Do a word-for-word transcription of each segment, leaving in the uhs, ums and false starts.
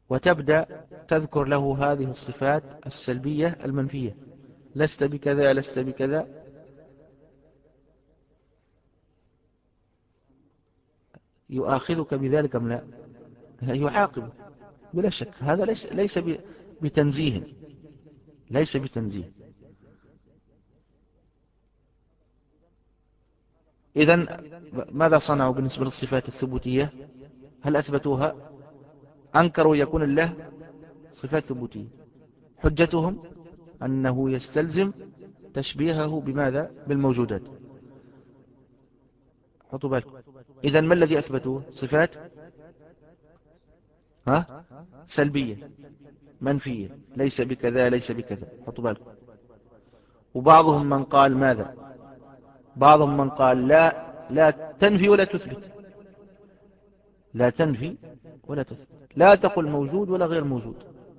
وتبدأ تذكر له هذه الصفات السلبية المنفية: لست بكذا، لست بكذا. يؤاخذك بذلك أم لا؟ يعاقبك بلا شك. هذا ليس ليس بتنزيه، ليس بتنزيه. إذن ماذا صنعوا بالنسبة للصفات الثبوتية؟ هل أثبتوها؟ أنكروا يكون الله صفات ثبوتية. حجتهم أنه يستلزم تشبيهه بماذا؟ بالموجودات. حطوا بالكم. إذن ما الذي أثبتوه؟ صفات ها؟ سلبية منفية: ليس بكذا، ليس بكذا. حطوا بالكم. وبعضهم من قال ماذا؟ بعضهم من قال لا لا تنفي ولا تثبت. لا تنفي ولا تثبت، لا تقل موجود ولا غير موجود.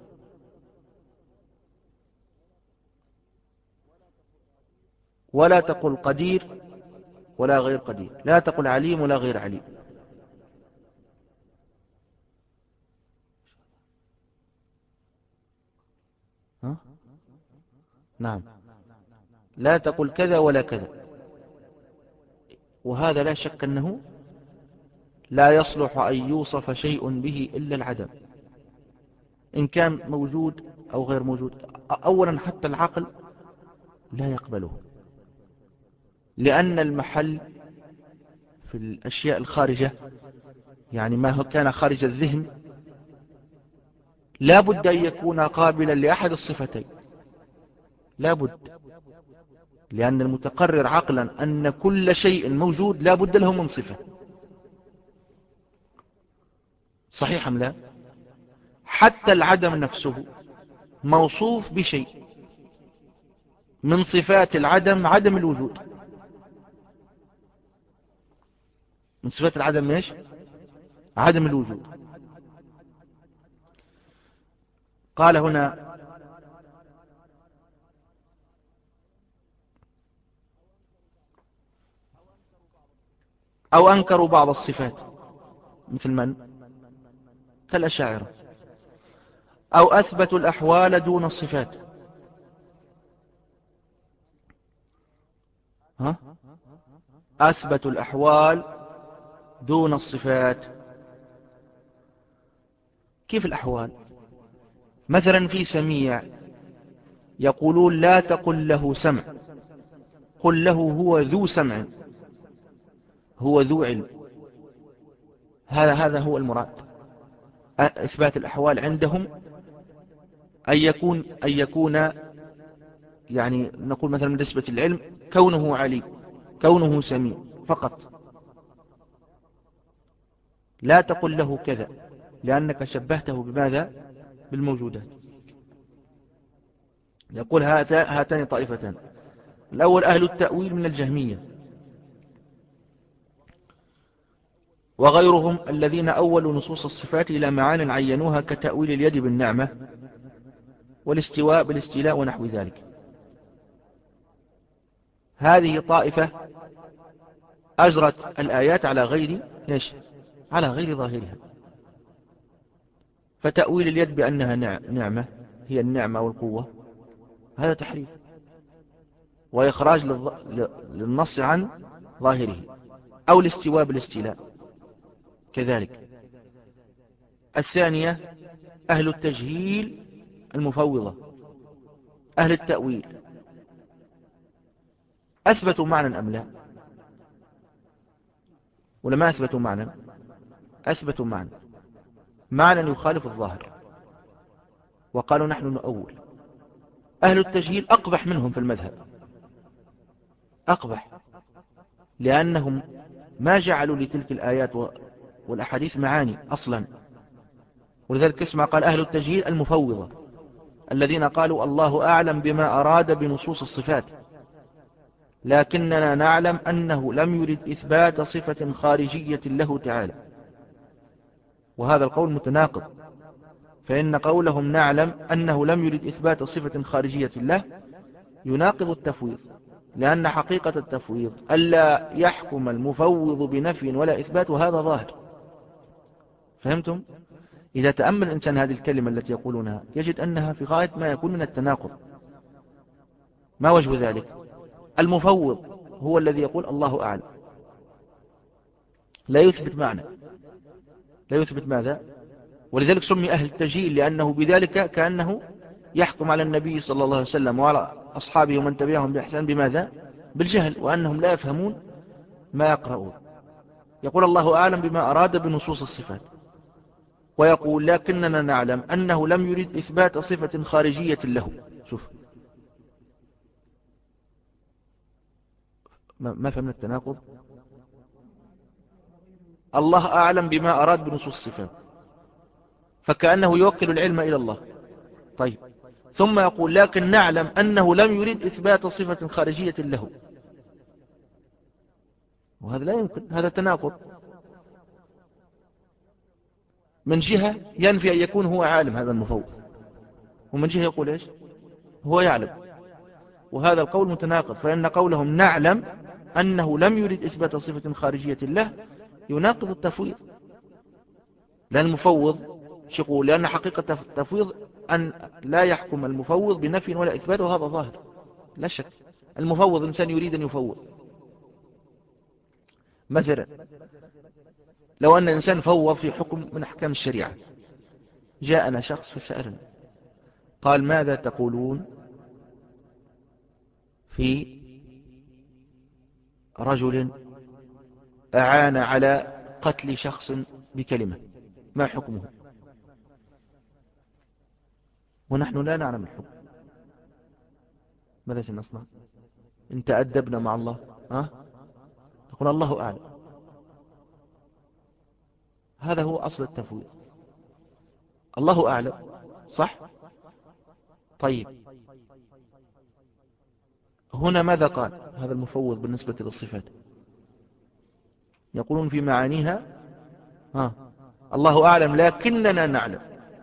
ولا تقل قدير ولا غير قدير، لا تقل عليم ولا غير عليم. ها؟ نعم. لا تقل كذا ولا كذا. وهذا لا شك أنه لا يصلح أن يوصف شيء به إلا العدم، إن كان موجود أو غير موجود. أولا حتى العقل لا يقبله، لأن المحل في الأشياء الخارجة، يعني ما كان خارج الذهن، لا بد أن يكون قابلا لأحد الصفتين. لا بد، لأن المتقرر عقلا أن كل شيء موجود لا بد له من صفة. صحيح أم لا؟ حتى العدم نفسه موصوف بشيء من صفات العدم، عدم الوجود. من صفات العدم ايش؟ عدم الوجود. قال هنا: أو أنكروا بعض الصفات. مثل من؟ كالأشاعرة. أو أثبتوا الأحوال دون الصفات. ها؟ أثبتوا الأحوال دون الصفات. كيف الأحوال؟ مثلا في سميع يقولون لا تقل له سمع، قل له هو ذو سمع، هو ذو علم. هذا هذا هو المراد. إثبات الأحوال عندهم أن يكون أن يكون يعني نقول مثلا بالنسبة للعلم كونه عليم، كونه سميع فقط. لا تقل له كذا، لأنك شبهته بماذا؟ بالموجودات. يقول هاتان طائفتان: الأول أهل التأويل من الجهمية وغيرهم، الذين أولوا نصوص الصفات إلى معان عينوها كتأويل اليد بالنعمة والاستواء بالاستيلاء ونحو ذلك. هذه طائفة أجرت الآيات على غير إيش؟ على غير ظاهرها. فتأويل اليد بأنها نعمة، هي النعمة والقوة، هذا تحريف وإخراج للنص عن ظاهره. أو الاستواء بالاستيلاء كذلك. الثانية أهل التجهيل المفوضة. أهل التأويل أثبتوا معنى أم لا؟ ولا ما أثبتوا معنى؟ أثبتوا معنى معنى يخالف الظاهر، وقالوا نحن نؤول. أهل التجهيل أقبح منهم في المذهب، أقبح، لأنهم ما جعلوا لتلك الآيات والأحاديث معاني أصلا. ولذلك اسمع قال أهل التجهيل المفوضة، الذين قالوا الله أعلم بما أراد بنصوص الصفات، لكننا نعلم أنه لم يرد إثبات صفة خارجية له تعالى. وهذا القول متناقض، فإن قولهم نعلم أنه لم يرد إثبات صفة خارجية له يناقض التفويض، لأن حقيقة التفويض ألا يحكم المفوض بنفي ولا إثبات، وهذا ظاهر. فهمتم؟ إذا تأمل الإنسان هذه الكلمة التي يقولونها يجد أنها في غاية ما يكون من التناقض. ما وجه ذلك؟ المفوض هو الذي يقول الله أعلم، لا يثبت معنى، لا يثبت ماذا؟ ولذلك سمي أهل التجهيل، لأنه بذلك كأنه يحكم على النبي صلى الله عليه وسلم وعلى أصحابه ومن تبعهم بإحسان بماذا؟ بالجهل، وأنهم لا يفهمون ما يقرؤون. يقول الله أعلم بما أراد بنصوص الصفات، ويقول لكننا نعلم أنه لم يريد إثبات صفة خارجية له. شوف، ما فهمنا التناقض؟ الله أعلم بما أراد بنصوص الصفات، فكأنه يوكل العلم إلى الله. طيب، ثم يقول لكن نعلم أنه لم يريد إثبات صفة خارجية له، وهذا لا يمكن، هذا تناقض. من جهة ينفي أن يكون هو عالم هذا المفوض، ومن جهة يقول إيش؟ هو يعلم. وهذا القول متناقض، فإن قولهم نعلم أنه لم يريد إثبات صفة خارجية له يناقض التفويض. لأن المفوض يقول، لأن حقيقة التفويض أن لا يحكم المفوض بنفي ولا إثبات، وهذا ظاهر لا شك. المفوض إنسان يريد أن يفوض. مثلا لو أن إنسان فوض في حكم من أحكام الشريعة، جاءنا شخص فسألنا قال ماذا تقولون في رجل أعان على قتل شخص بكلمة، ما حكمه؟ ونحن لا نعلم الحكم، ماذا سنصنع؟ إن تأدبنا مع الله ها؟ تقول الله أعلم. هذا هو أصل التفويض، الله أعلم، صح؟ طيب، هنا ماذا قال هذا المفوض بالنسبة للصفات؟ يقولون في معانيها ها الله أعلم لكننا نعلم،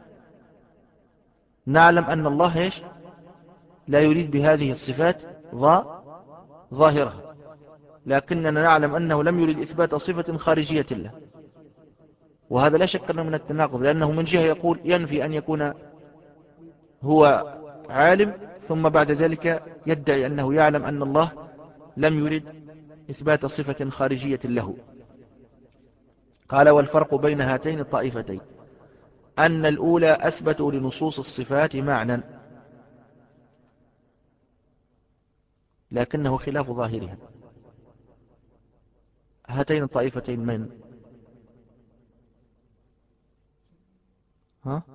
نعلم أن الله إيش؟ لا يريد بهذه الصفات ظاهرها، لكننا نعلم أنه لم يريد إثبات صفة خارجية له. وهذا لا شك أنه من التناقض، لأنه من جهة يقول ينفي أن يكون هو عالم، ثم بعد ذلك يدعي أنه يعلم أن الله لم يريد إثبات صفة خارجية له. قال والفرق بين هاتين الطائفتين أن الأولى أثبتوا لنصوص الصفات معنى لكنه خلاف ظاهرها. هاتين الطائفتين من؟ ها؟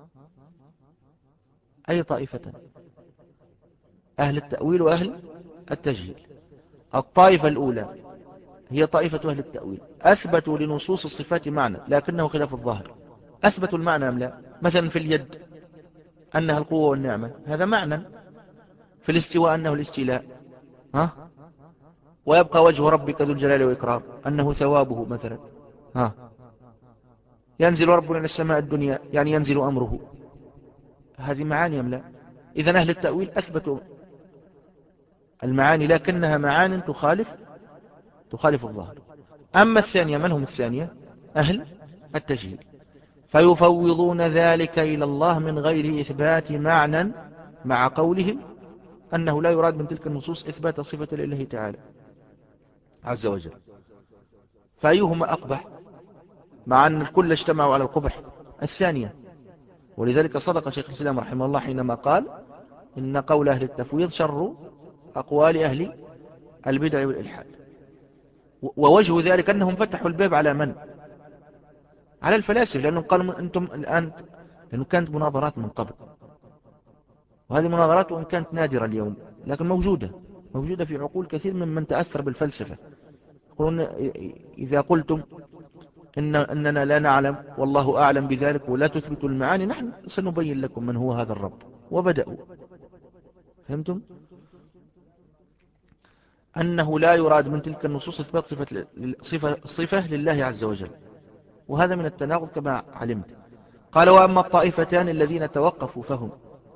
أي طائفتين؟ أهل التأويل وأهل التجهيل. الطائفة الأولى هي طائفة أهل التأويل، أثبتوا لنصوص الصفات معنى لكنه خلاف الظاهر. أثبتوا المعنى أم لا؟ مثلا في اليد أنها القوة والنعمة، هذا معنى. في الاستواء أنه الاستيلاء، ها؟ ويبقى وجه ربك ذو الجلال والإكرام أنه ثوابه مثلا، ها؟ ينزل ربنا إلى السماء الدنيا يعني ينزل أمره، هذه معاني أم لا؟ إذن أهل التأويل أثبتوا المعاني لكنها معاني تخالف تخالف الظاهر. أما الثانية، من هم الثانية؟ أهل التجهيل، فيفوضون ذلك إلى الله من غير إثبات معنى، مع قولهم أنه لا يراد من تلك النصوص إثبات صفة لله تعالى عز وجل. فأيهما أقبح؟ مع أن الكل اجتمعوا على القبح الثانية. ولذلك صدق شيخ الإسلام رحمه الله حينما قال إن قول أهل التفويض شر أقوال أهل البدع والإلحاد. ووجه ذلك أنهم فتحوا الباب على من؟ على الفلاسفة، لأنهم قالوا أنتم الآن، لأنه كانت مناظرات من قبل، وهذه المناظرات وإن كانت نادرة اليوم لكن موجودة موجودة في عقول كثير ممن تأثر بالفلسفة. يقولون إذا قلتم إن أننا لا نعلم والله أعلم بذلك ولا تثبتوا المعاني، نحن سنبين لكم من هو هذا الرب. وبدأوا، فهمتم؟ أنه لا يراد من تلك النصوص إثبات صفة, صفة, صفة لله عز وجل، وهذا من التناقض كما علمت. قال وأما الطائفتان الذين توقفوا فهم،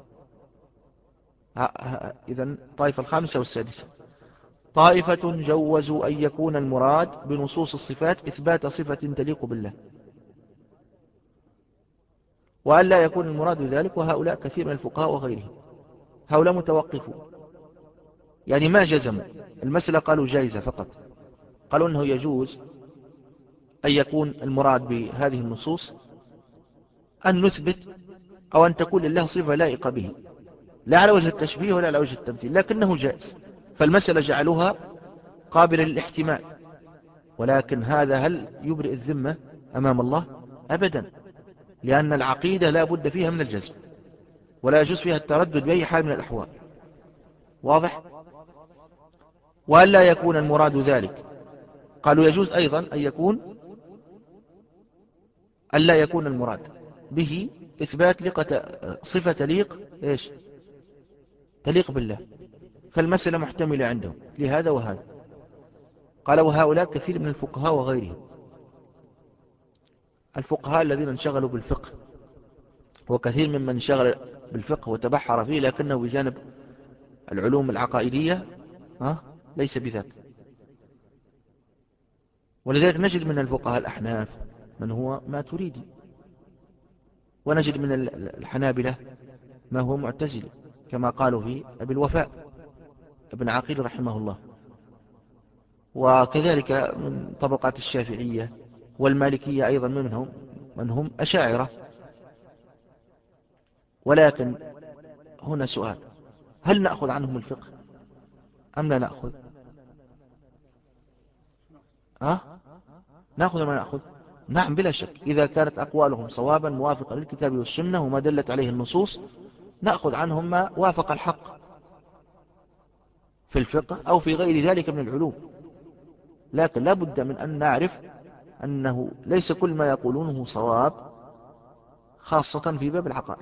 إذن الطائفة الخامسة والسادسة، طائفة جوزوا أن يكون المراد بنصوص الصفات إثبات صفة تليق بالله، وأن لا يكون المراد ذلك، وهؤلاء كثير من الفقهاء وغيرهم هؤلاء متوقفون، يعني ما جزموا المسألة، قالوا جائزة فقط، قالوا أنه يجوز أن يكون المراد بهذه النصوص أن نثبت أو أن تكون لله صفة لائقة به، لا على وجه التشبيه ولا على وجه التمثيل، لكنه جائز. فالمسألة جعلوها قابلة للاحتمال، ولكن هذا هل يبرئ الذمة أمام الله؟ أبدا، لأن العقيدة لا بد فيها من الجزم، ولا يجوز فيها التردد بأي حال من الأحوال. واضح؟ وأن لا يكون المراد ذلك، قالوا يجوز أيضا أن يكون أن لا يكون المراد به إثبات لقة صفة تليق إيش؟ تليق بالله، فالمسألة محتملة عندهم لهذا وهذا. قال وهؤلاء كثير من الفقهاء وغيرهم، الفقهاء الذين انشغلوا بالفقه، وكثير ممن انشغل بالفقه وتبحر فيه لكنه بجانب العلوم العقائدية ها ليس بذاك. ولذلك نجد من الفقهاء الأحناف من هو ما تريدي، ونجد من الحنابلة ما هو معتزلي، كما قالوا في أبي الوفاء ابن عقيل رحمه الله، وكذلك من طبقات الشافعية والمالكية أيضا منهم من هم أشاعرة. ولكن هنا سؤال، هل نأخذ عنهم الفقه أم لا نأخذ؟ أه؟ نأخذ ما نأخذ؟ نعم بلا شك، إذا كانت أقوالهم صوابا موافقة للكتاب والسنة وما دلت عليه النصوص نأخذ عنهم ما وافق الحق في الفقه أو في غير ذلك من العلوم، لكن لا بد من أن نعرف أنه ليس كل ما يقولونه صواب، خاصة في باب العقائد.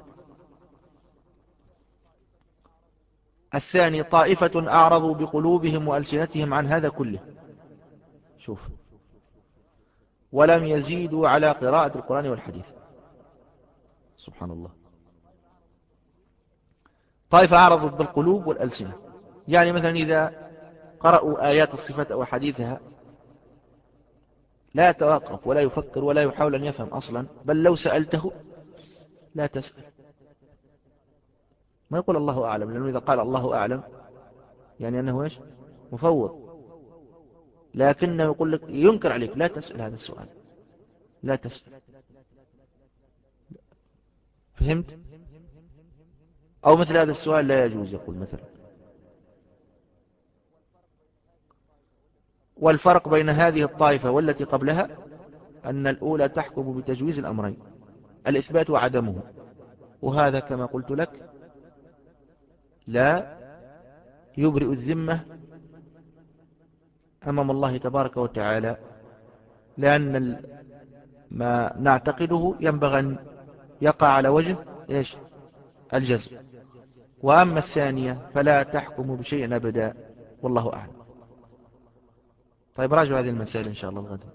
الثاني طائفة أعرضوا بقلوبهم وألسنتهم عن هذا كله، شوف، ولم يزيدوا على قراءة القرآن والحديث. سبحان الله. طائفة أعرضت بالقلوب والألسنة، يعني مثلا إذا قرأوا آيات الصفات أو حديثها لا يتوقف ولا يفكر ولا يحاول أن يفهم أصلا، بل لو سألته لا تسأل، ما يقول الله أعلم، لأنه إذا قال الله أعلم يعني أنه إيش؟ مفوض، لكنه يقول لك ينكر عليك لا تسأل هذا السؤال، لا تسأل. فهمت؟ أو مثل هذا السؤال لا يجوز، يقول مثلا. والفرق بين هذه الطائفة والتي قبلها أن الأولى تحكم بتجويز الأمرين، الإثبات وعدمه، وهذا كما قلت لك لا يبرئ الذمة أمام الله تبارك وتعالى، لأن ما نعتقده ينبغي أن يقع على وجه إيش؟ الجزم. وأما الثانية فلا تحكم بشيء أبدا، والله أعلم. طيب راجعوا هذه المسائل إن شاء الله الغد.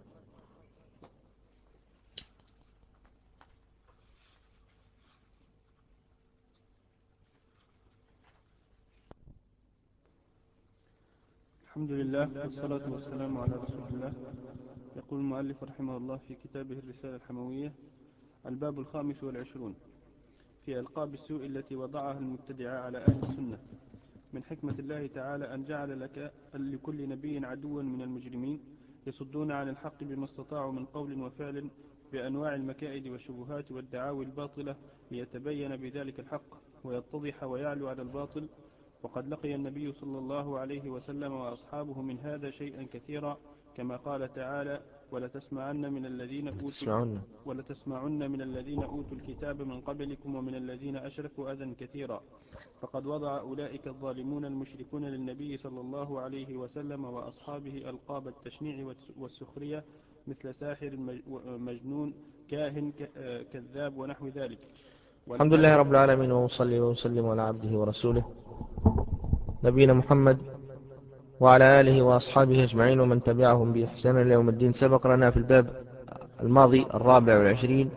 الحمد لله والصلاة والسلام على رسول الله. يقول المؤلف رحمه الله في كتابه الرسالة الحموية: الباب الخامس والعشرون في ألقاب السوء التي وضعها المبتدعة على أهل السنة. من حكمة الله تعالى أن جعل لك لكل نبي عدوا من المجرمين يصدون عن الحق بما استطاعوا من قول وفعل بأنواع المكائد والشبهات والدعاوي الباطلة، ليتبين بذلك الحق ويتضح ويعلو على الباطل. وقد لقي النبي صلى الله عليه وسلم وأصحابه من هذا شيئا كثيرا، كما قال تعالى: ولتسمعن من الذين أوتوا ولتسمعن من الذين أوتوا الكتاب من قبلكم ومن الذين أشركوا أذى كثيرا. فقد وضع أولئك الظالمون المشركون للنبي صلى الله عليه وسلم وأصحابه ألقاب التشنيع والسخرية، مثل ساحر، مجنون، كاهن، كذاب، ونحو ذلك. الحمد لله رب العالمين، وصلي وسلم على عبده ورسوله نبينا محمد وعلى آله وأصحابه أجمعين ومن تبعهم بإحسان إلى يوم الدين. سبق لنا في الباب الماضي الرابع والعشرين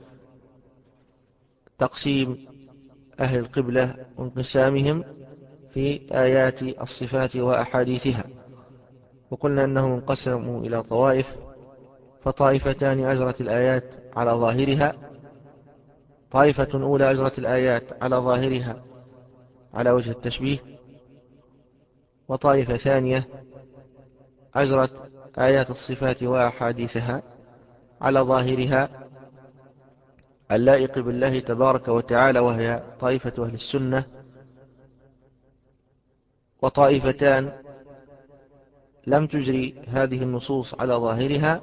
تقسيم أهل القبلة وانقسامهم في آيات الصفات وأحاديثها، وقلنا أنهم انقسموا إلى طوائف، فطائفتان أجرت الآيات على ظاهرها طائفة أولى أجرت الآيات على ظاهرها على وجه التشبيه، وطائفة ثانية أجرت آيات الصفات وأحاديثها على ظاهرها اللائق بالله تبارك وتعالى، وهي طائفة أهل السنة. وطائفتان لم تجري هذه النصوص على ظاهرها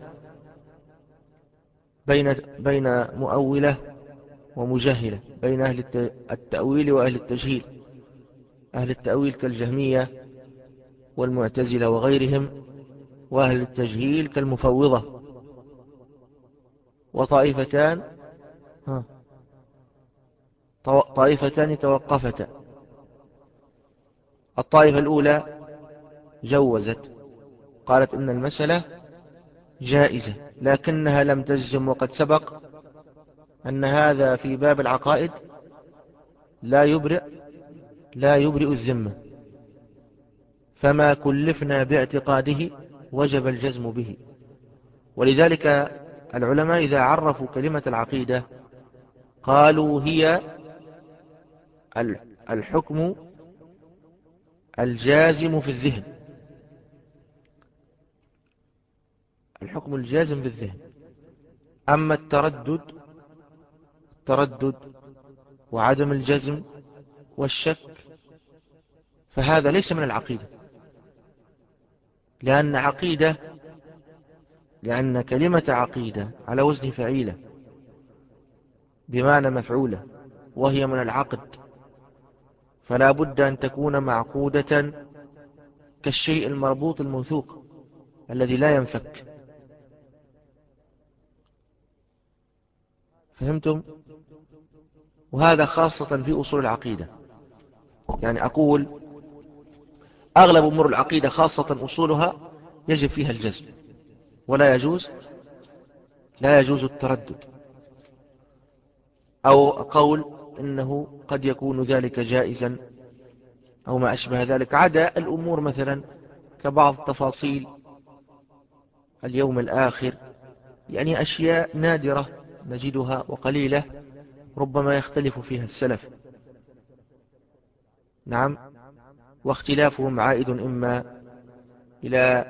بين بين مؤولة ومجهلة، بين أهل التأويل وأهل التجهيل. أهل التأويل كالجهمية والمعتزلة وغيرهم، وأهل التجهيل كالمفوضة. وطائفتان ها طائفتان توقفتا. الطائفة الأولى جوزت، قالت إن المسألة جائزة، لكنها لم تجزم، وقد سبق أن هذا في باب العقائد لا يبرئ لا يبرئ الذمة، فما كلفنا باعتقاده وجب الجزم به. ولذلك العلماء إذا عرفوا كلمة العقيدة قالوا هي الحكم الجازم في الذهن، الحكم الجازم في الذهن. أما التردد التردد وعدم الجزم والشك فهذا ليس من العقيدة، لأن عقيدة لأن كلمة عقيدة على وزن فعيلة بمعنى مفعولة، وهي من العقد، فلا بد أن تكون معقودة كالشيء المربوط الموثوق الذي لا ينفك. فهمتم؟ وهذا خاصة في أصول العقيدة. يعني أقول أغلب أمور العقيدة خاصة أصولها يجب فيها الجزم، ولا يجوز لا يجوز التردد، أو قول إنه قد يكون ذلك جائزا أو ما أشبه ذلك، عدا الأمور مثلا كبعض التفاصيل اليوم الآخر، يعني أشياء نادرة نجدها وقليلة ربما يختلف فيها السلف. نعم، واختلافهم عائد إما إلى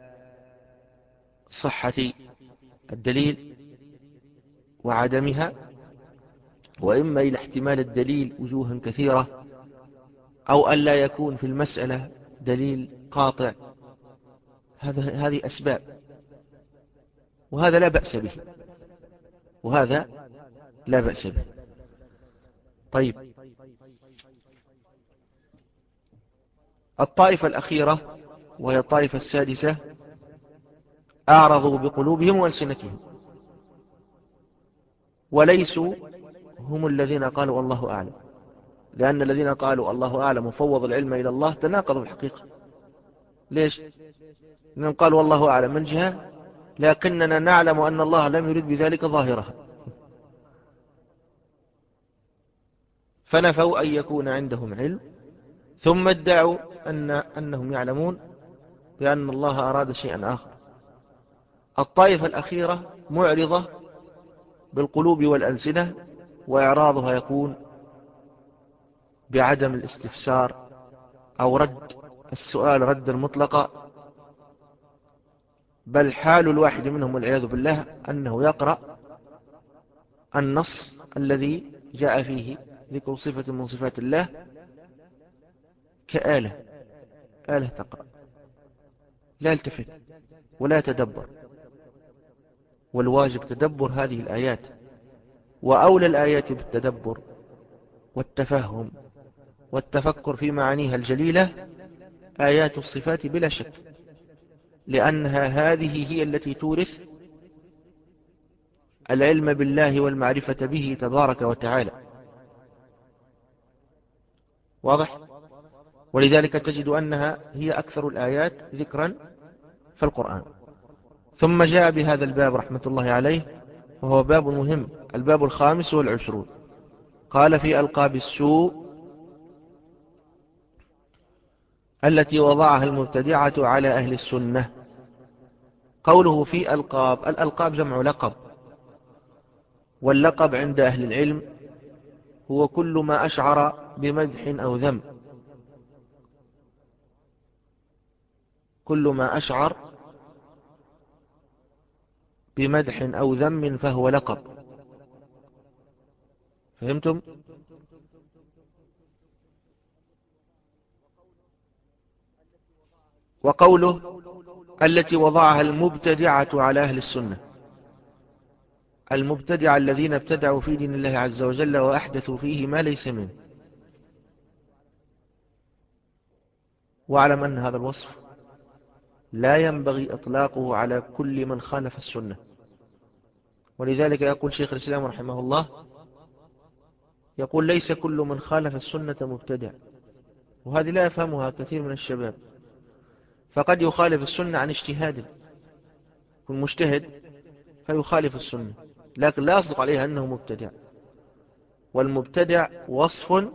صحة الدليل وعدمها، وإما إلى احتمال الدليل وجوها كثيرة، أو أن لا يكون في المسألة دليل قاطع. هذا هذه أسباب، وهذا لا بأس به، وهذا لا بأس به. طيب، الطائفة الأخيرة وهي الطائفة السادسة أعرضوا بقلوبهم وألسنتهم، وليسوا هم الذين قالوا الله أعلم، لأن الذين قالوا الله أعلم وفوض العلم إلى الله تناقضوا الحقيقة. ليش؟ لأنهم قالوا والله أعلم من جهة، لكننا نعلم أن الله لم يرد بذلك ظاهرها، فنفوا أن يكون عندهم علم، ثم ادعوا أن أنهم يعلمون بأن الله أراد شيئا آخر. الطائفة الأخيرة معرضة بالقلوب والألسنة، وإعراضها يكون بعدم الاستفسار أو رد السؤال ردا مطلقا، بل حال الواحد منهم والعياذ بالله أنه يقرأ النص الذي جاء فيه ذكر صفة من صفات الله كآلة آلة تقرأ، لا يلتفت ولا يتدبر. والواجب تدبر هذه الآيات، وأولى الآيات بالتدبر والتفهم والتفكر في معانيها الجليلة آيات الصفات بلا شك، لأنها هذه هي التي تورث العلم بالله والمعرفة به تبارك وتعالى. واضح؟ ولذلك تجد أنها هي أكثر الآيات ذكرا في القرآن. ثم جاء بهذا الباب رحمة الله عليه، وهو باب مهم، الباب الخامس والعشرون. قال في ألقاب السوء التي وضعها المبتدعة على أهل السنة. قوله في ألقاب، الألقاب جمع لقب، واللقب عند أهل العلم هو كل ما أشعر بمدح أو ذم، كل ما أشعر بمدح أو ذم فهو لقب. فهمتم؟ وقوله التي وضعها المبتدعة على أهل السنة، المبتدع الذين ابتدعوا في دين الله عز وجل وأحدثوا فيه ما ليس منه. واعلم أن هذا الوصف لا ينبغي إطلاقه على كل من خالف السنة. ولذلك يقول شيخ الإسلام رحمه الله، يقول ليس كل من خالف السنة مبتدع، وهذه لا يفهمها كثير من الشباب. فقد يخالف السنة عن اجتهاد، يكون مجتهد فيخالف السنة، لكن لا يصدق عليها أنه مبتدع. والمبتدع وصف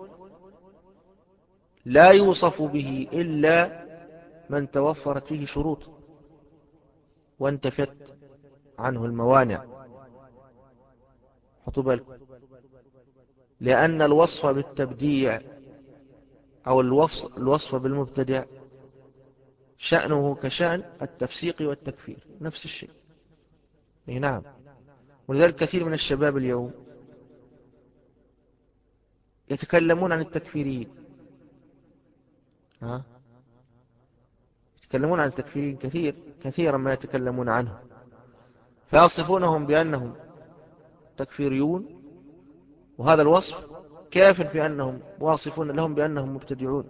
لا يوصف به إلا من توفرت فيه شروط وانتفت عنه الموانع. حطوا بالكم، لأن الوصف بالتبديع أو الوصف, الوصف بالمبتدع شأنه كشأن التفسيق والتكفير، نفس الشيء. أي نعم. ولذلك كثير من الشباب اليوم يتكلمون عن التكفيريين، ها؟ يتكلمون عن التكفيريين كثير كثيرا ما يتكلمون عنهم، فيصفونهم بأنهم تكفيريون، وهذا الوصف كاف في أنهم واصفون لهم بأنهم مبتدعون.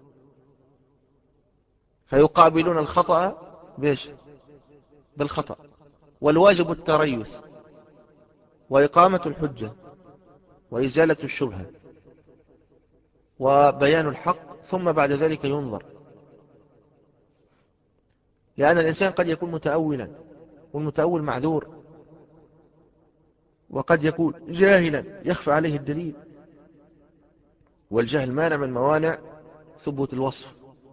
فيقابلون الخطأ بإيش؟ بالخطأ. والواجب التريث وإقامة الحجة وإزالة الشبهة وبيان الحق، ثم بعد ذلك ينظر. لأن الإنسان قد يكون متأولا، والمتأول معذور، وقد يكون جاهلا يخفى عليه الدليل، والجهل مانع من موانع ثبوت الوصف.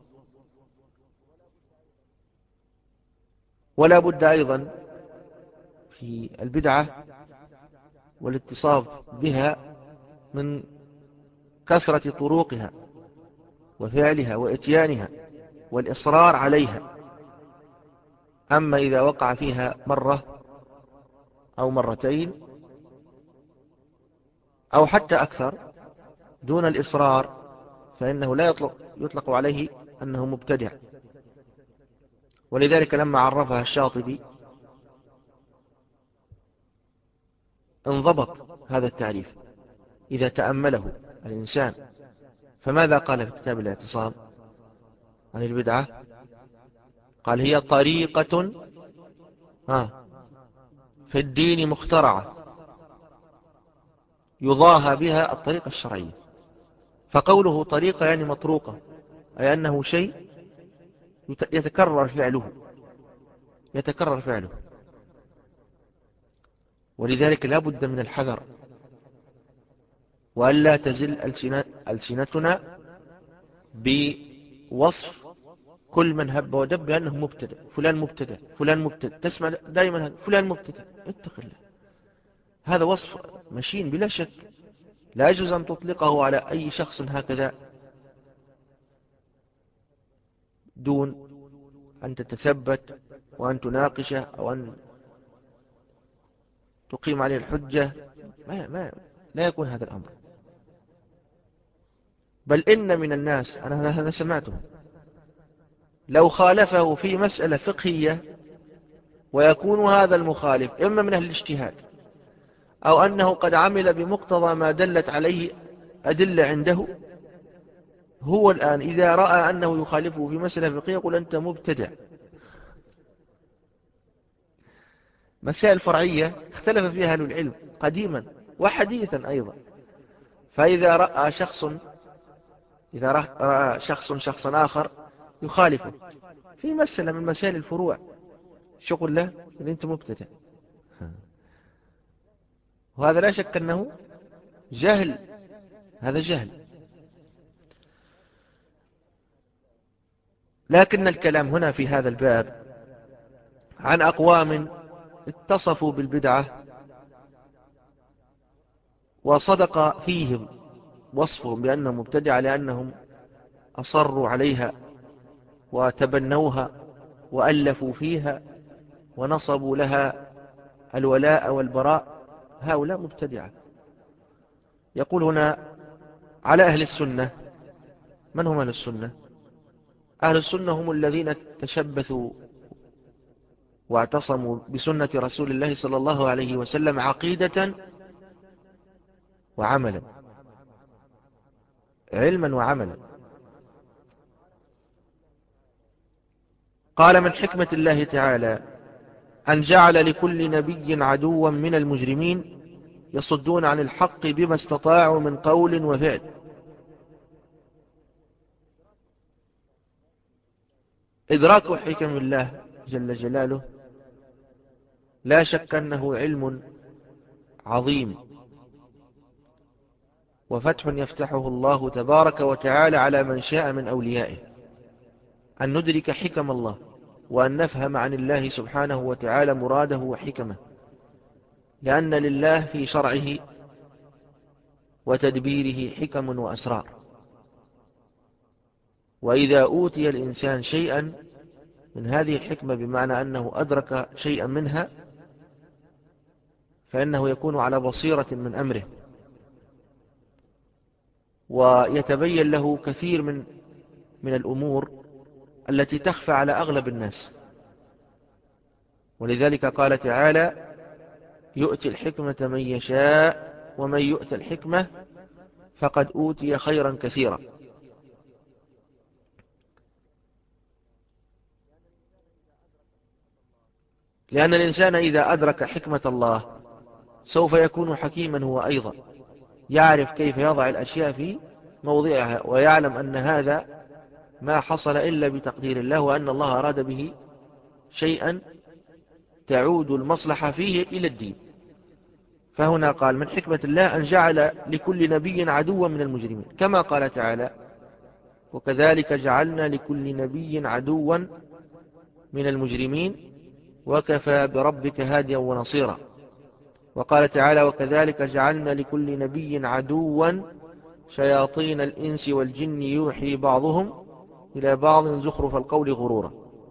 ولا بد أيضا في البدعة والاتصاف بها من كثرة طرقها وفعلها وإتيانها والإصرار عليها. أما إذا وقع فيها مرة أو مرتين أو حتى أكثر دون الإصرار، فإنه لا يطلق, يطلق عليه أنه مبتدع. ولذلك لما عرفها الشاطبي انضبط هذا التعريف إذا تأمله الإنسان. فماذا قال في كتاب الاعتصام عن البدعة؟ قال هي طريقة في الدين مخترعة يضاهى بها الطريقة الشرعية. فقوله طريقة يعني مطروقة، أي أنه شيء يتكرر فعله يتكرر فعله ولذلك لا بد من الحذر، وألا تزل ألسنتنا بوصف كل من هب ودب بأنه مبتدع. فلان مبتدع، فلان مبتدع، تسمع دائما هذا فلان مبتدع. اتق الله، هذا وصف مشين بلا شك، لا يجوز أن تطلقه على أي شخص هكذا دون أن تتثبت وأن تناقشه أو أن تقيم عليه الحجة. ما ما لا يكون هذا الأمر. بل إن من الناس، أنا هذا سمعته، لو خالفه في مسألة فقهية ويكون هذا المخالف إما من أهل الاجتهاد أو أنه قد عمل بمقتضى ما دلت عليه أدلة عنده، هو الآن إذا رأى أنه يخالفه في مسألة فقهية يقول أنت مبتدع. مسائل فرعية اختلف فيها أهل العلم قديما وحديثا أيضا، فإذا رأى شخص إذا رأى شخص شخصا آخر يخالفه في مسألة من مسائل الفروع، شغل له إن أنت مبتدع. وهذا لا شك أنه جهل، هذا جهل. لكن الكلام هنا في هذا الباب عن أقوام اتصفوا بالبدعة وصدق فيهم وصفهم بأنهم مبتدعة لأنهم أصروا عليها وتبنوها وألفوا فيها ونصبوا لها الولاء والبراء، هؤلاء مبتدعة. يقول هنا على أهل السنة. من هم أهل السنة؟ أهل السنة هم الذين تشبثوا واعتصموا بسنة رسول الله صلى الله عليه وسلم عقيدة وعملا، علما وعملا. قال من حكمة الله تعالى أن جعل لكل نبي عدوا من المجرمين يصدون عن الحق بما استطاعوا من قول وفعل. إدراك حكم الله جل جلاله لا شك أنه علم عظيم وفتح يفتحه الله تبارك وتعالى على من شاء من أوليائه، أن ندرك حكم الله وأن نفهم عن الله سبحانه وتعالى مراده وحكمه، لأن لله في شرعه وتدبيره حكم وأسرار. وإذا أوتي الإنسان شيئا من هذه الحكمة بمعنى أنه أدرك شيئا منها فإنه يكون على بصيرة من أمره، ويتبين له كثير من من الأمور التي تخفى على أغلب الناس. ولذلك قال تعالى يؤتي الحكمة من يشاء ومن يؤتى الحكمة فقد أوتي خيرا كثيرا. لأن الإنسان إذا أدرك حكمة الله سوف يكون حكيما هو أيضا، يعرف كيف يضع الأشياء في موضعها، ويعلم أن هذا ما حصل إلا بتقدير الله، وأن الله أراد به شيئا تعود المصلحة فيه إلى الدين. فهنا قال من حكمة الله أن جعل لكل نبي عدوا من المجرمين، كما قال تعالى وكذلك جعلنا لكل نبي عدوا من المجرمين وكفى بربك هاديا ونصيرا. وقال تعالى وكذلك جعلنا لكل نبي عدوا شياطين الإنس والجن يوحي بعضهم إلى بعض زخرف القول غرورا.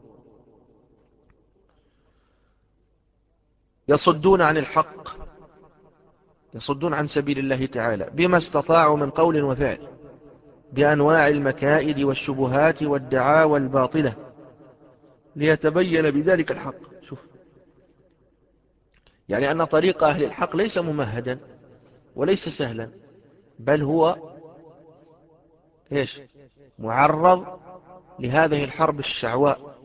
يصدون عن الحق، يصدون عن سبيل الله تعالى بما استطاعوا من قول وفعل، بأنواع المكائد والشبهات والدعاوى الباطلة، ليتبين بذلك الحق. شوف، يعني أن طريق أهل الحق ليس ممهدا وليس سهلا، بل هو إيش؟ معرض لهذه الحرب الشعواء،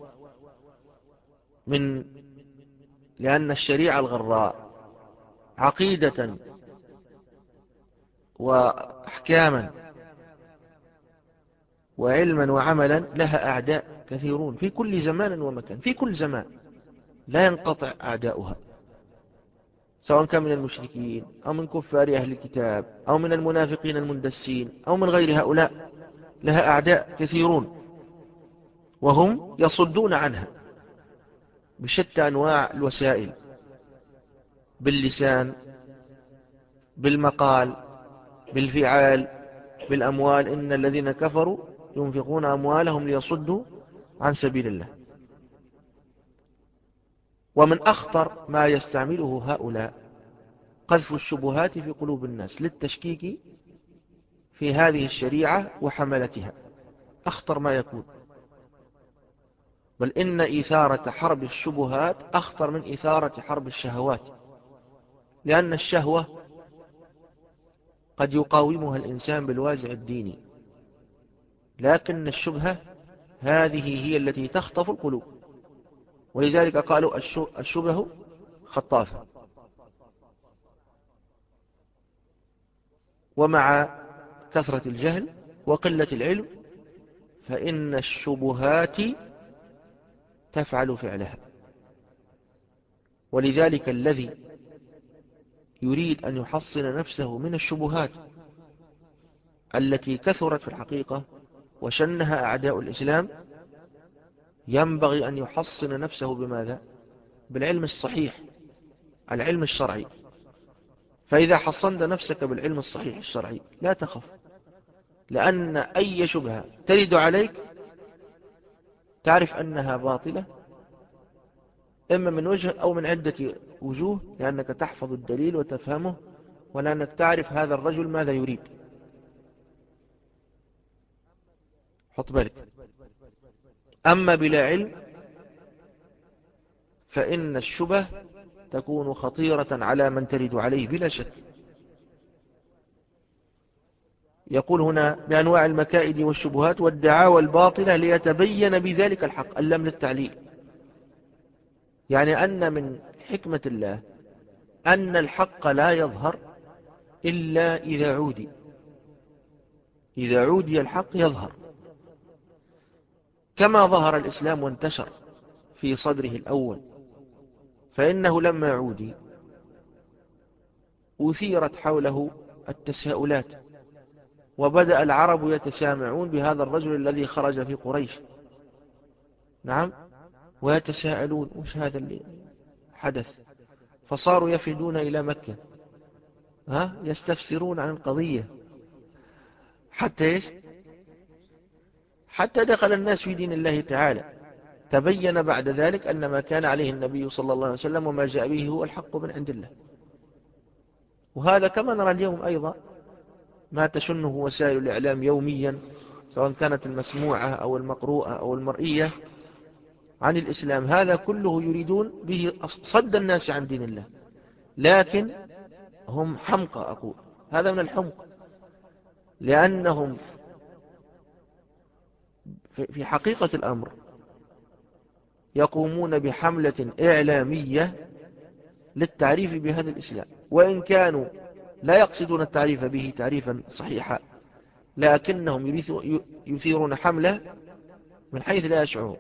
من لأن الشريعة الغراء عقيدة وأحكاما وعلما وعملا لها أعداء كثيرون في كل زمان ومكان، في كل زمان لا ينقطع أعداؤها، سواء كان من المشركين أو من كفار أهل الكتاب أو من المنافقين المندسين أو من غير هؤلاء، لها أعداء كثيرون، وهم يصدون عنها بشتى أنواع الوسائل، باللسان، بالمقال، بالفعال، بالأموال. إن الذين كفروا ينفقون أموالهم ليصدوا عن سبيل الله. ومن أخطر ما يستعمله هؤلاء قذف الشبهات في قلوب الناس للتشكيك في هذه الشريعة وحملتها، أخطر ما يكون. بل إن إثارة حرب الشبهات أخطر من إثارة حرب الشهوات، لأن الشهوة قد يقاومها الإنسان بالوازع الديني، لكن الشبهة هذه هي التي تخطف القلوب، ولذلك قالوا الشبه خطافة. ومع كثرة الجهل وقلة العلم فإن الشبهات تفعل فعلها. ولذلك الذي يريد أن يحصن نفسه من الشبهات التي كثرت في الحقيقة وشنها أعداء الإسلام ينبغي أن يحصن نفسه بماذا؟ بالعلم الصحيح، العلم الشرعي. فإذا حصنت نفسك بالعلم الصحيح الشرعي لا تخف، لأن أي شبهة ترد عليك تعرف أنها باطلة إما من وجه أو من عدة وجوه، لأنك تحفظ الدليل وتفهمه، ولأنك تعرف هذا الرجل ماذا يريد. حط بالك. أما بلا علم فإن الشبه تكون خطيرة على من ترد عليه بلا شك. يقول هنا بأنواع المكائد والشبهات والدعاوى الباطلة ليتبين بذلك الحق، اللام للتعليل، يعني أن من حكمة الله أن الحق لا يظهر إلا إذا عودي، إذا عودي الحق يظهر، كما ظهر الإسلام وانتشر في صدره الأول، فإنه لما عودي أثيرت حوله التساؤلات، وبدأ العرب يتسامعون بهذا الرجل الذي خرج في قريش، نعم، ويتساءلون وش هذا اللي حدث، فصاروا يفدون إلى مكة، ها يستفسرون عن القضية، حتى إيش؟ حتى دخل الناس في دين الله تعالى. تبين بعد ذلك أن ما كان عليه النبي صلى الله عليه وسلم وما جاء به هو الحق من عند الله. وهذا كما نرى اليوم أيضا ما تشنه وسائل الإعلام يوميا، سواء كانت المسموعة أو المقروءة أو المرئية عن الإسلام، هذا كله يريدون به صد الناس عن دين الله، لكن هم حمقى، أقول هذا من الحمق، لأنهم في حقيقة الأمر يقومون بحملة إعلامية للتعريف بهذا الإسلام، وإن كانوا لا يقصدون التعريف به تعريفا صحيحا، لكنهم يثيرون حملة من حيث لا يشعرون،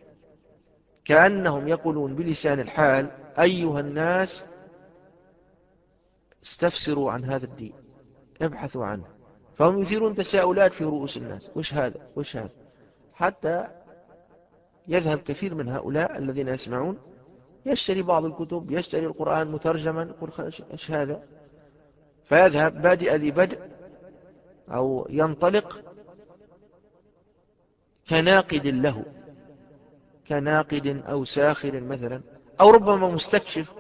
كأنهم يقولون بلسان الحال أيها الناس استفسروا عن هذا الدين، ابحثوا عنه، فهم يثيرون تساؤلات في رؤوس الناس، وش هذا وش هذا، حتى يذهب كثير من هؤلاء الذين يسمعون يشتري بعض الكتب، يشتري القرآن مترجما، يقول ايش هذا، فيذهب بادئ ذي بدء أو ينطلق كناقد له، كناقد أو ساخر مثلا، أو ربما مستكشف،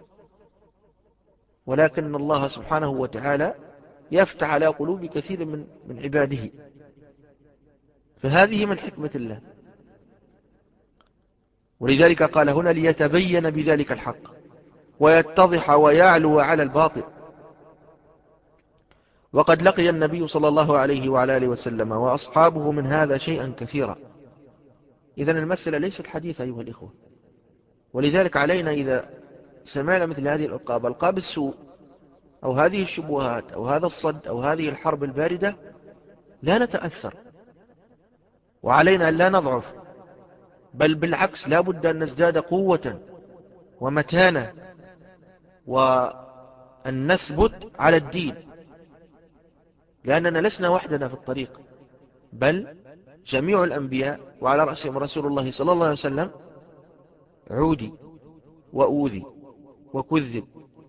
ولكن الله سبحانه وتعالى يفتح على قلوب كثير من من عباده، فهذه من حكمة الله. ولذلك قال هنا ليتبين بذلك الحق ويتضح ويعلو على الباطل. وقد لقي النبي صلى الله عليه وعلى آله وسلم وأصحابه من هذا شيئا كثيرا. إذن المسألة ليست حديثة أيها الإخوة، ولذلك علينا إذا سمعنا مثل هذه الألقاب، ألقاب السوء أو هذه الشبهات أو هذا الصد أو هذه الحرب الباردة، لا نتأثر، وعلينا أن لا نضعف، بل بالعكس لا بد أن نزداد قوة ومتانة، وأن نثبت على الدين، لأننا لسنا وحدنا في الطريق، بل جميع الأنبياء وعلى رأسهم رسول الله صلى الله عليه وسلم عودي وأوذي وكذب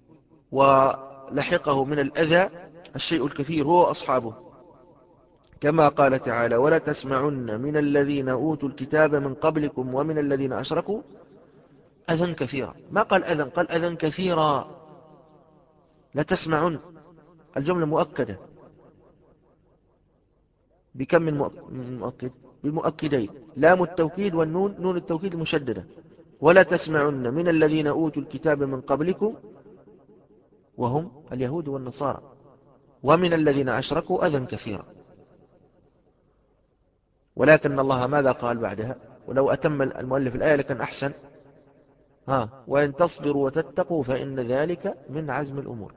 ولحقه من الأذى الشيء الكثير هو أصحابه، كما قال تعالى ولا تسمعن من الذين أوتوا الكتاب من قبلكم ومن الذين أشركوا أذى كثيرا، ما قال أذى، قال أذى كثيرا، لا تسمعن، الجملة مؤكدة بكم من مؤكد؟ بالمؤكدين، لام التوكيد والنون نون التوكيد المشددة، ولا تسمعن من الذين أوتوا الكتاب من قبلكم وهم اليهود والنصارى ومن الذين أشركوا أذى كثيرا. ولكن الله ماذا قال بعدها؟ ولو أتم المؤلف الآية لكان أحسن، ها وإن تصبروا وتتقوا فإن ذلك من عزم الأمور.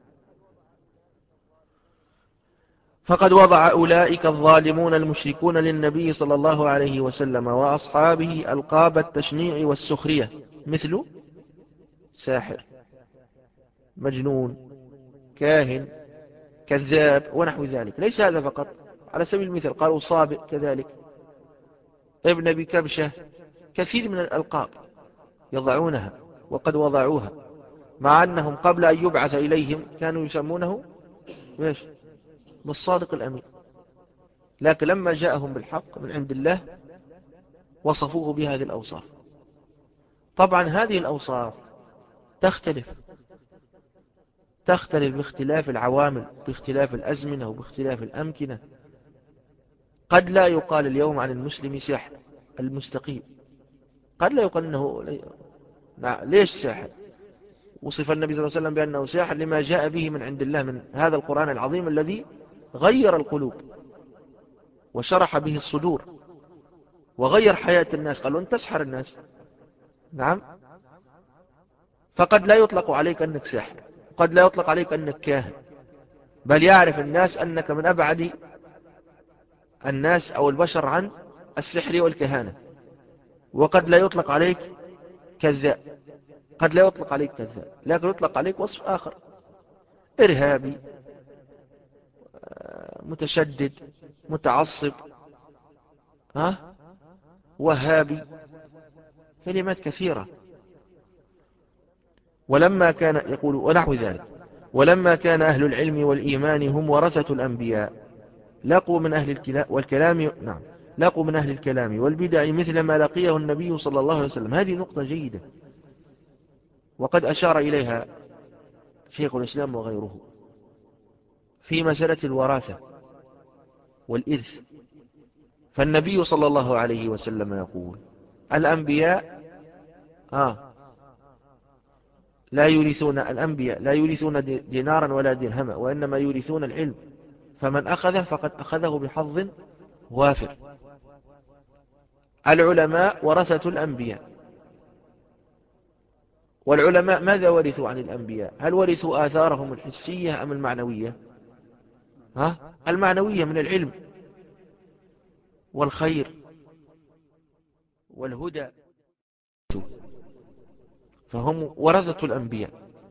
فقد وضع أولئك الظالمون المشركون للنبي صلى الله عليه وسلم وأصحابه ألقاب التشنيع والسخرية، مثل ساحر، مجنون، كاهن، كذاب ونحو ذلك. ليس هذا فقط، على سبيل المثال قالوا صابئ كذلك، ابن أبي كبشة، كثير من الألقاب يضعونها وقد وضعوها، مع أنهم قبل أن يبعث إليهم كانوا يسمونه إيش؟ بالصادق الأمين، لكن لما جاءهم بالحق من عند الله وصفوه بهذه الأوصاف. طبعا هذه الأوصاف تختلف تختلف باختلاف العوامل، باختلاف الأزمنة وباختلاف الأمكنة. قد لا يقال اليوم عن المسلم ساحر المستقيم، قد لا يقال أنه ليش ساحر؟ وصف النبي صلى الله عليه وسلم بأنه ساحر لما جاء به من عند الله من هذا القرآن العظيم الذي غير القلوب وشرح به الصدور وغير حياة الناس. قالوا أنت تسحر الناس. نعم، فقد لا يطلق عليك أنك ساحر، قد لا يطلق عليك أنك كاهن، بل يعرف الناس أنك من أبعد الناس أو البشر عن السحر والكهانة. وقد لا يطلق عليك كذاب، قد لا يطلق عليك كذاب، لكن يطلق عليك وصف آخر: إرهابي، متشدد، متعصب، ها، وهابي، كلمات كثيرة. ولما كان يقول ونحو ذلك، ولما كان أهل العلم والإيمان هم ورثة الأنبياء لقوا من أهل الكلام والكلام نعم لقوا من أهل الكلام والبدع مثل ما لقيه النبي صلى الله عليه وسلم. هذه نقطة جيدة، وقد أشار إليها شيخ الإسلام وغيره في مسألة الوراثة والإرث. فالنبي صلى الله عليه وسلم يقول: الأنبياء آه لا يورثون الأنبياء لا يورثون دينارا ولا درهما، وإنما يورثون العلم، فمن أخذه فقد أخذه بحظ وافر. العلماء ورثة الأنبياء. والعلماء ماذا ورثوا عن الأنبياء؟ هل ورثوا آثارهم الحسية أم المعنوية؟ ها؟ المعنوية من العلم والخير والهدى، فهم ورثة الأنبياء.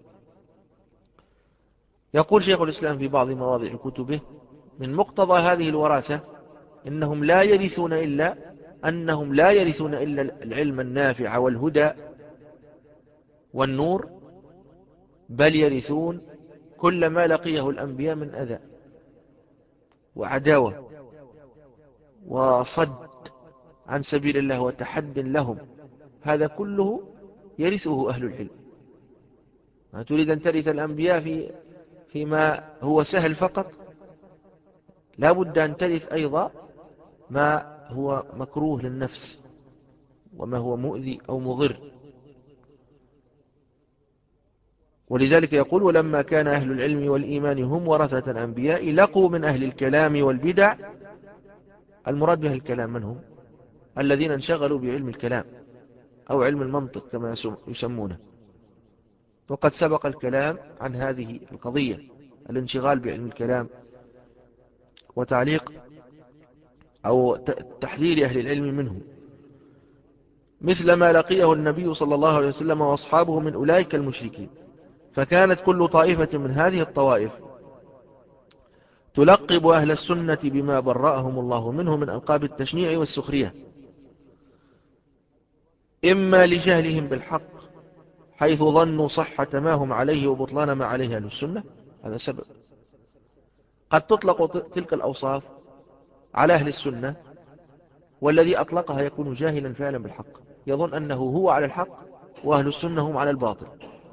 يقول شيخ الإسلام في بعض مواضع كتبه: من مقتضى هذه الوراثة إنهم لا يرثون إلا أنهم لا يرثون إلا العلم النافع والهدى والنور، بل يرثون كل ما لقيه الأنبياء من أذى وعداوة وصد عن سبيل الله وتحد لهم. هذا كله يرثه أهل العلم. ما تريد أن ترث الأنبياء في فيما هو سهل فقط، لا بد أن ترث أيضا ما هو مكروه للنفس وما هو مؤذي أو مضر. ولذلك يقول: ولما كان أهل العلم والإيمان هم ورثة الأنبياء لقوا من أهل الكلام والبدع. المراد بها الكلام من هم؟ الذين انشغلوا بعلم الكلام أو علم المنطق كما يسمونه. وقد سبق الكلام عن هذه القضية، الانشغال بعلم الكلام وتعليق أو تحذير أهل العلم منه، مثل ما لقيه النبي صلى الله عليه وسلم وأصحابه من أولئك المشركين. فكانت كل طائفة من هذه الطوائف تلقب أهل السنة بما برأهم الله منه من ألقاب التشنيع والسخرية، إما لجهلهم بالحق حيث ظنوا صحة ما هم عليه وبطلان ما عليه أهل السنة. هذا سبب. قد تطلق تلك الأوصاف على أهل السنة، والذي أطلقها يكون جاهلا فعلا بالحق، يظن أنه هو على الحق وأهل السنة هم على الباطل.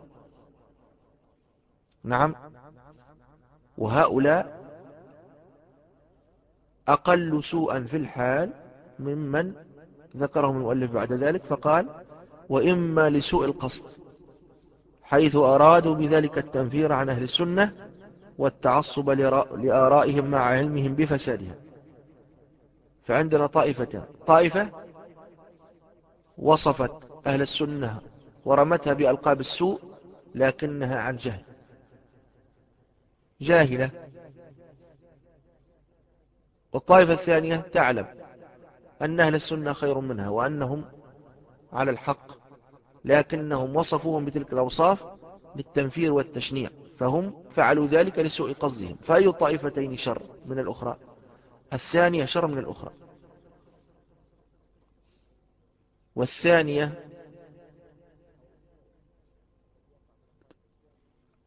نعم، وهؤلاء أقل سوءا في الحال ممن ذكرهم المؤلف بعد ذلك فقال: وإما لسوء القصد حيث أرادوا بذلك التنفير عن أهل السنة والتعصب لآرائهم مع علمهم بفسادها. فعندنا طائفتان: طائفة وصفت أهل السنة ورمتها بألقاب السوء لكنها عن جهل، جاهلة. والطائفة الثانية تعلم أن أهل السنة خير منها وأنهم على الحق، لكنهم وصفوهم بتلك الأوصاف للتنفير والتشنيع، فهم فعلوا ذلك لسوء قصدهم. فأي الطائفتين شر من الأخرى؟ الثانية شر من الأخرى. والثانية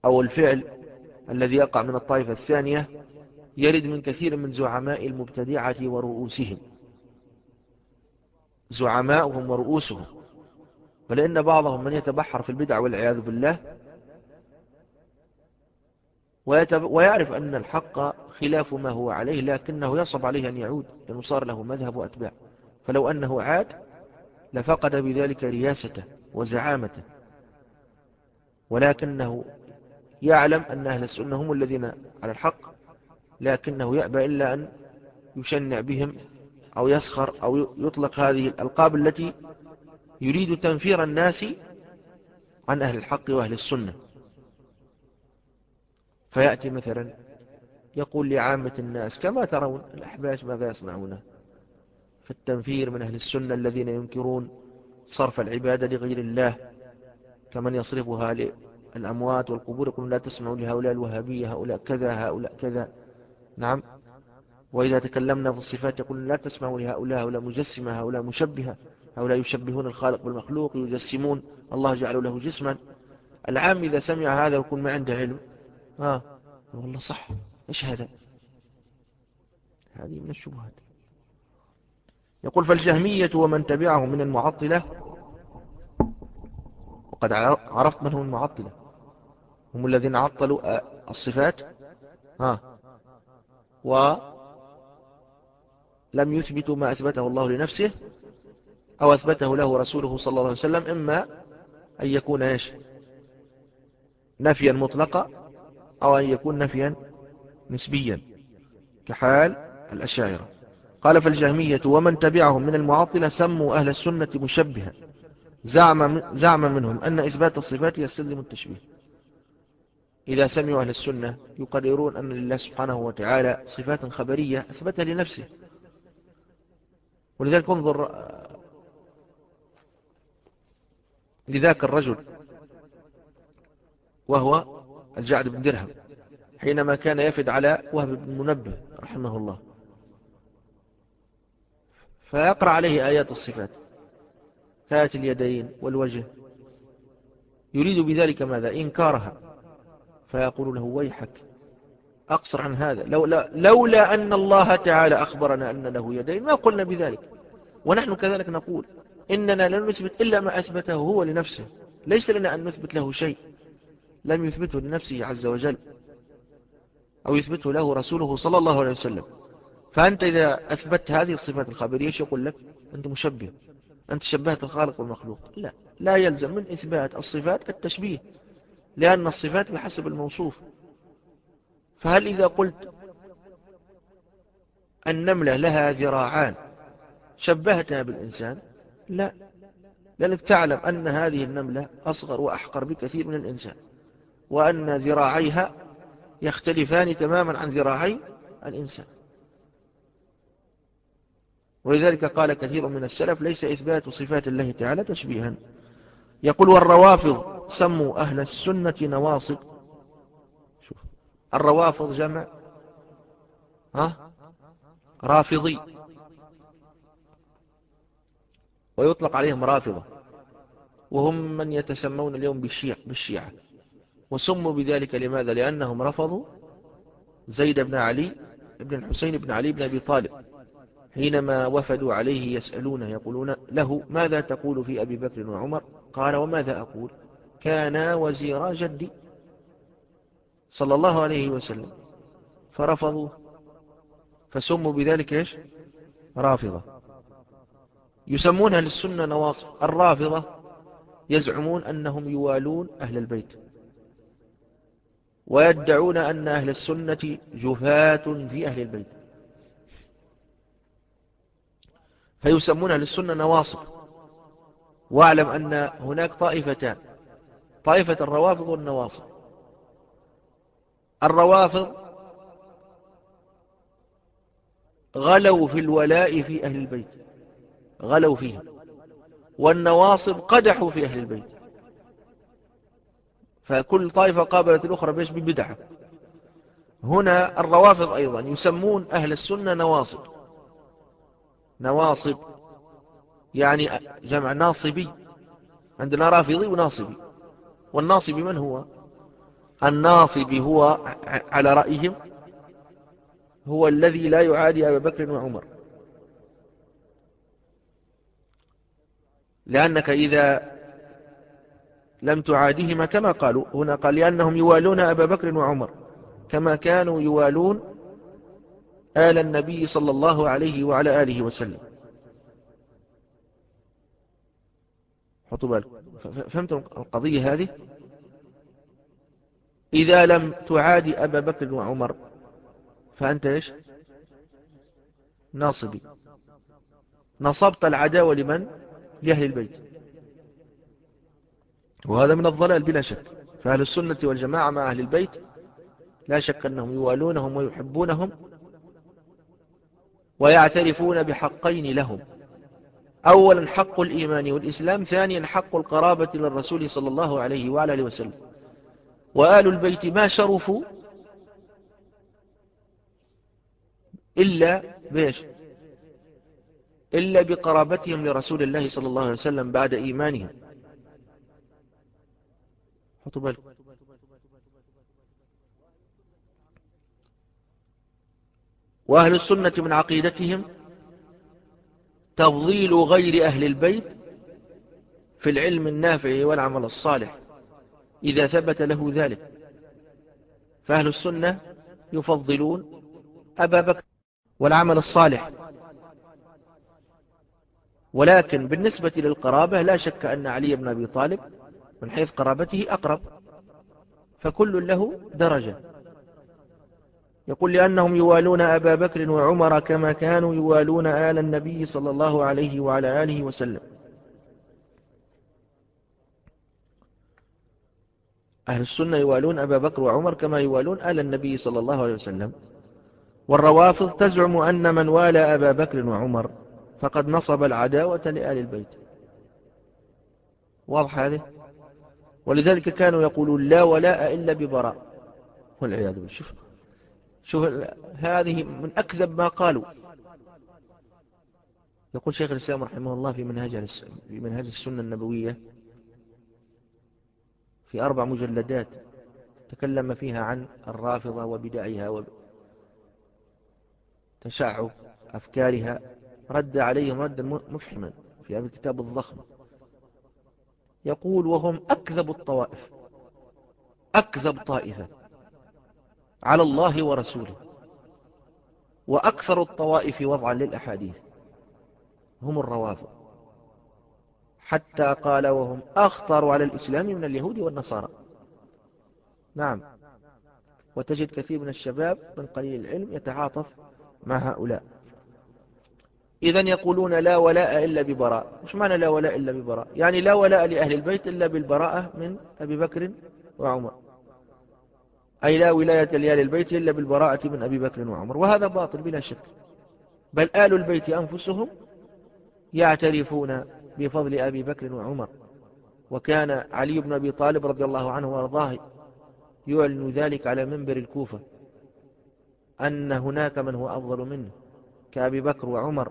أو الفعل الذي يقع من الطائفة الثانية يرد من كثير من زعماء المبتدعة ورؤوسهم، زعماؤهم ورؤوسهم. فلأن بعضهم من يتبحر في البدع والعياذ بالله ويعرف أن الحق خلاف ما هو عليه، لكنه يصعب عليه أن يعود لأنه صار له مذهب وأتباع. فلو أنه عاد لفقد بذلك رياسته وزعامته، ولكنه يعلم أن أهل السنة هم الذين على الحق، لكنه يأبى إلا أن يشنع بهم أو يسخر أو يطلق هذه الألقاب التي يريد تنفير الناس عن أهل الحق وأهل السنة. فيأتي مثلا يقول لعامة الناس كما ترون الأحباش ماذا يصنعونه في التنفير من أهل السنة الذين ينكرون صرف العبادة لغير الله، كمن يصرفها للأموات والقبور، يقولون لا تسمعوا لهؤلاء الوهابية، هؤلاء كذا هؤلاء كذا. نعم. وإذا تكلمنا في الصفات يقولون لا تسمعوا لهؤلاء، هؤلاء مجسمة، هؤلاء مشبهة، هؤلاء يشبهون الخالق بالمخلوق، يجسمون الله جعلوا له جسما. العام إذا سمع هذا ويكون ما عنده علم ها والله صح، إيش هذا؟ هذه من الشبهات. يقول فالجهمية ومن تبعهم من المعطلة، وقد عرفت من هم المعطلة، هم الذين عطلوا الصفات ها ولم يثبتوا ما أثبته الله لنفسه أو أثبته له رسوله صلى الله عليه وسلم، إما أن يكون إيش نفيا مطلقا أو أن يكون نفيا نسبيا كحال الأشاعرة. قال فالجهمية ومن تبعهم من المعطلة سموا أهل السنة مشبها، زعم, زعم منهم أن إثبات الصفات يستلزم التشبيه. إذا سمعوا أهل السنة يقررون أن لله سبحانه وتعالى صفات خبرية أثبتها لنفسه. ولذلك انظر لذاك الرجل وهو الجعد بن درهم حينما كان يفد على وهب بن منبه رحمه الله، فيقرأ عليه آيات الصفات كآيات اليدين والوجه، يريد بذلك ماذا؟ إنكارها. فيقول له ويحك أقصر عن هذا، لولا, لولا أن الله تعالى أخبرنا أن له يدين ما قلنا بذلك. ونحن كذلك نقول إننا لن نثبت إلا ما أثبته هو لنفسه، ليس لنا أن نثبت له شيء لم يثبته لنفسه عز وجل أو يثبته له رسوله صلى الله عليه وسلم. فأنت إذا أثبت هذه الصفات الخبرية ايش يقول لك؟ أنت مشبه، أنت شبهت الخالق والمخلوق. لا، لا يلزم من إثبات الصفات التشبيه، لأن الصفات بحسب الموصوف. فهل إذا قلت النملة لها ذراعان شبهتها بالإنسان؟ لا، لأنك تعلم أن هذه النملة أصغر وأحقر بكثير من الإنسان، وأن ذراعيها يختلفان تماما عن ذراعي الإنسان. ولذلك قال كثير من السلف ليس إثبات صفات الله تعالى تشبيها. يقول والروافض سموا أهل السنة نواصب. شوف الروافض جمع ها رافضي، ويطلق عليهم رافضة، وهم من يتسمون اليوم بالشيعة, بالشيعة وسموا بذلك لماذا؟ لأنهم رفضوا زيد بن علي بن الحسين بن علي بن أبي طالب حينما وفدوا عليه يسألونه يقولون له ماذا تقول في أبي بكر وعمر؟ قال وماذا أقول؟ كانا وزيرا جدي صلى الله عليه وسلم، فرفضوه فسموا بذلك إيش؟ رافضة. يسمونها للسنة نواصب. الرافضة يزعمون أنهم يوالون أهل البيت، ويدعون أن أهل السنة جفاة في أهل البيت، فيسمونها للسنة نواصب. واعلم أن هناك طائفتان، طائفة الروافض والنواصب. الروافض غلوا في الولاء في أهل البيت، غلوا فيهم، والنواصب قدحوا في أهل البيت. فكل طائفة قابلت الأخرى بيش ببدعة. هنا الروافض أيضا يسمون أهل السنة نواصب، نواصب يعني جمع ناصبي، عندنا رافضي وناصبي. والناصبي من هو؟ الناصب هو على رأيهم هو الذي لا يعادي أبا بكر وعمر، لأنك إذا لم تعاديهما كما قالوا هنا، قال لأنهم يوالون أبا بكر وعمر كما كانوا يوالون آل النبي صلى الله عليه وعلى آله وسلم. حطوا بالكم، فهمتم القضية هذه؟ إذا لم تعادي أبا بكر وعمر فأنت إيش؟ ناصبي، نصبت العداوة لمن؟ لأهل البيت، وهذا من الضلال بلا شك. فأهل السنة والجماعة مع أهل البيت لا شك أنهم يوالونهم ويحبونهم ويعترفون بحقين لهم: أولا حق الإيمان والإسلام، ثانيا حق القرابة للرسول صلى الله عليه وعلى آله وسلم. وآل البيت ما شرفوا إلا بيش إلا بقرابتهم لرسول الله صلى الله عليه وسلم بعد إيمانهم. حطوا بالكم. وأهل السنة من عقيدتهم تفضيل غير أهل البيت في العلم النافع والعمل الصالح إذا ثبت له ذلك. فأهل السنة يفضلون أبا بكر والعمل الصالح، ولكن بالنسبة للقرابة لا شك أن علي بن أبي طالب من حيث قرابته أقرب، فكل له درجة. يقول لأنهم يوالون أبا بكر وعمر كما كانوا يوالون آل النبي صلى الله عليه وعلى آله وسلم. أهل السنة يوالون أبا بكر وعمر كما يوالون آل النبي صلى الله عليه وسلم. والروافض تزعم أن من والى أبا بكر وعمر فقد نصب العداوة لآل البيت. واضح هذه؟ ولذلك كانوا يقولون لا ولاء إلا ببراء، والعياذ بالله. شوف شوف هذه من أكذب ما قالوا. يقول شيخ الإسلام رحمه الله في منهاج في منهاج السنة النبوية في أربع مجلدات تكلم فيها عن الرافضة وبدعها وتشعب أفكارها، رد عليهم ردا مفحما في هذا الكتاب الضخم. يقول وهم أكذب الطوائف، أكذب طائفة على الله ورسوله، وأكثر الطوائف وضعا للأحاديث هم الروافض، حتى قال وهم أخطر على الإسلام من اليهود والنصارى. نعم، وتجد كثير من الشباب من قليل العلم يتعاطف مع هؤلاء. إذن يقولون لا ولاء إلا ببراء. مش معنى لا ولاء إلا ببراء؟ يعني لا ولاء لأهل البيت إلا بالبراءة من أبي بكر وعمر، أي لا ولاية لأهل البيت إلا بالبراءة من أبي بكر وعمر، وهذا باطل بلا شك. بل آل البيت أنفسهم يعترفون بفضل أبي بكر وعمر، وكان علي بن أبي طالب رضي الله عنه وارضاه يعلن ذلك على منبر الكوفة أن هناك من هو أفضل منه كأبي بكر وعمر.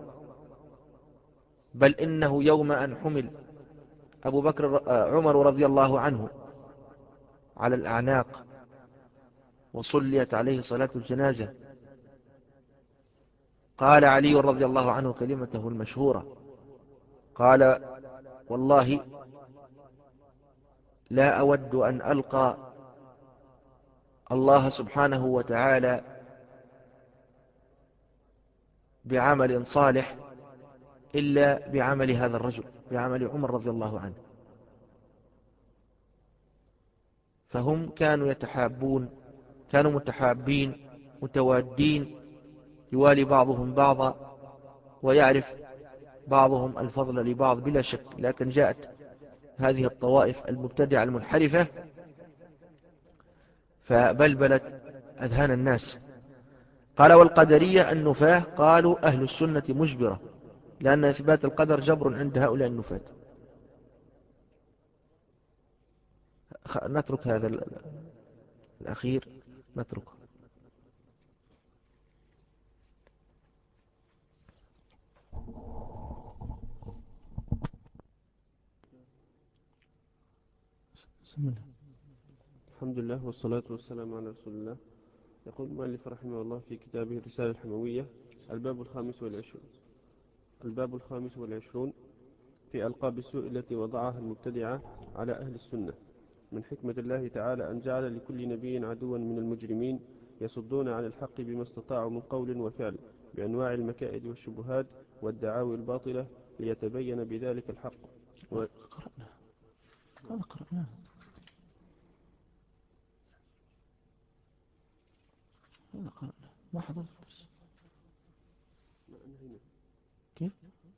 بل إنه يوم أن حمل أبو بكر عمر رضي الله عنه على الأعناق وصليت عليه صلاة الجنازة، قال علي رضي الله عنه كلمته المشهورة، قال والله لا أود أن ألقى الله سبحانه وتعالى بعمل صالح إلا بعمل هذا الرجل، بعمل عمر رضي الله عنه. فهم كانوا يتحابون، كانوا متحابين متوادين، يوالي بعضهم بعضا ويعرف بعضهم الفضل لبعض بلا شك. لكن جاءت هذه الطوائف المبتدعة المنحرفة فبلبلت أذهان الناس. قال والقدرية النفاة قالوا أهل السنة مجبرة، لأن إثبات القدر جبر عند هؤلاء النفاة. نترك هذا الأخير، نتركه. بسم الله. الحمد لله والصلاة والسلام على رسول الله. يقول المؤلف رحمه الله في كتابه الرسالة الحموية: الباب الخامس والعشرون الباب الخامس والعشرون في ألقاب السوء التي وضعها المبتدعة على أهل السنة. من حكمة الله تعالى أن جعل لكل نبي عدوا من المجرمين يصدون عن الحق بما استطاعوا من قول وفعل بأنواع المكائد والشبهات والدعاوي الباطلة ليتبين بذلك الحق. و... قرأنا هذا قرأناه هذا قرأنا ما حضرت الدرس. كيف؟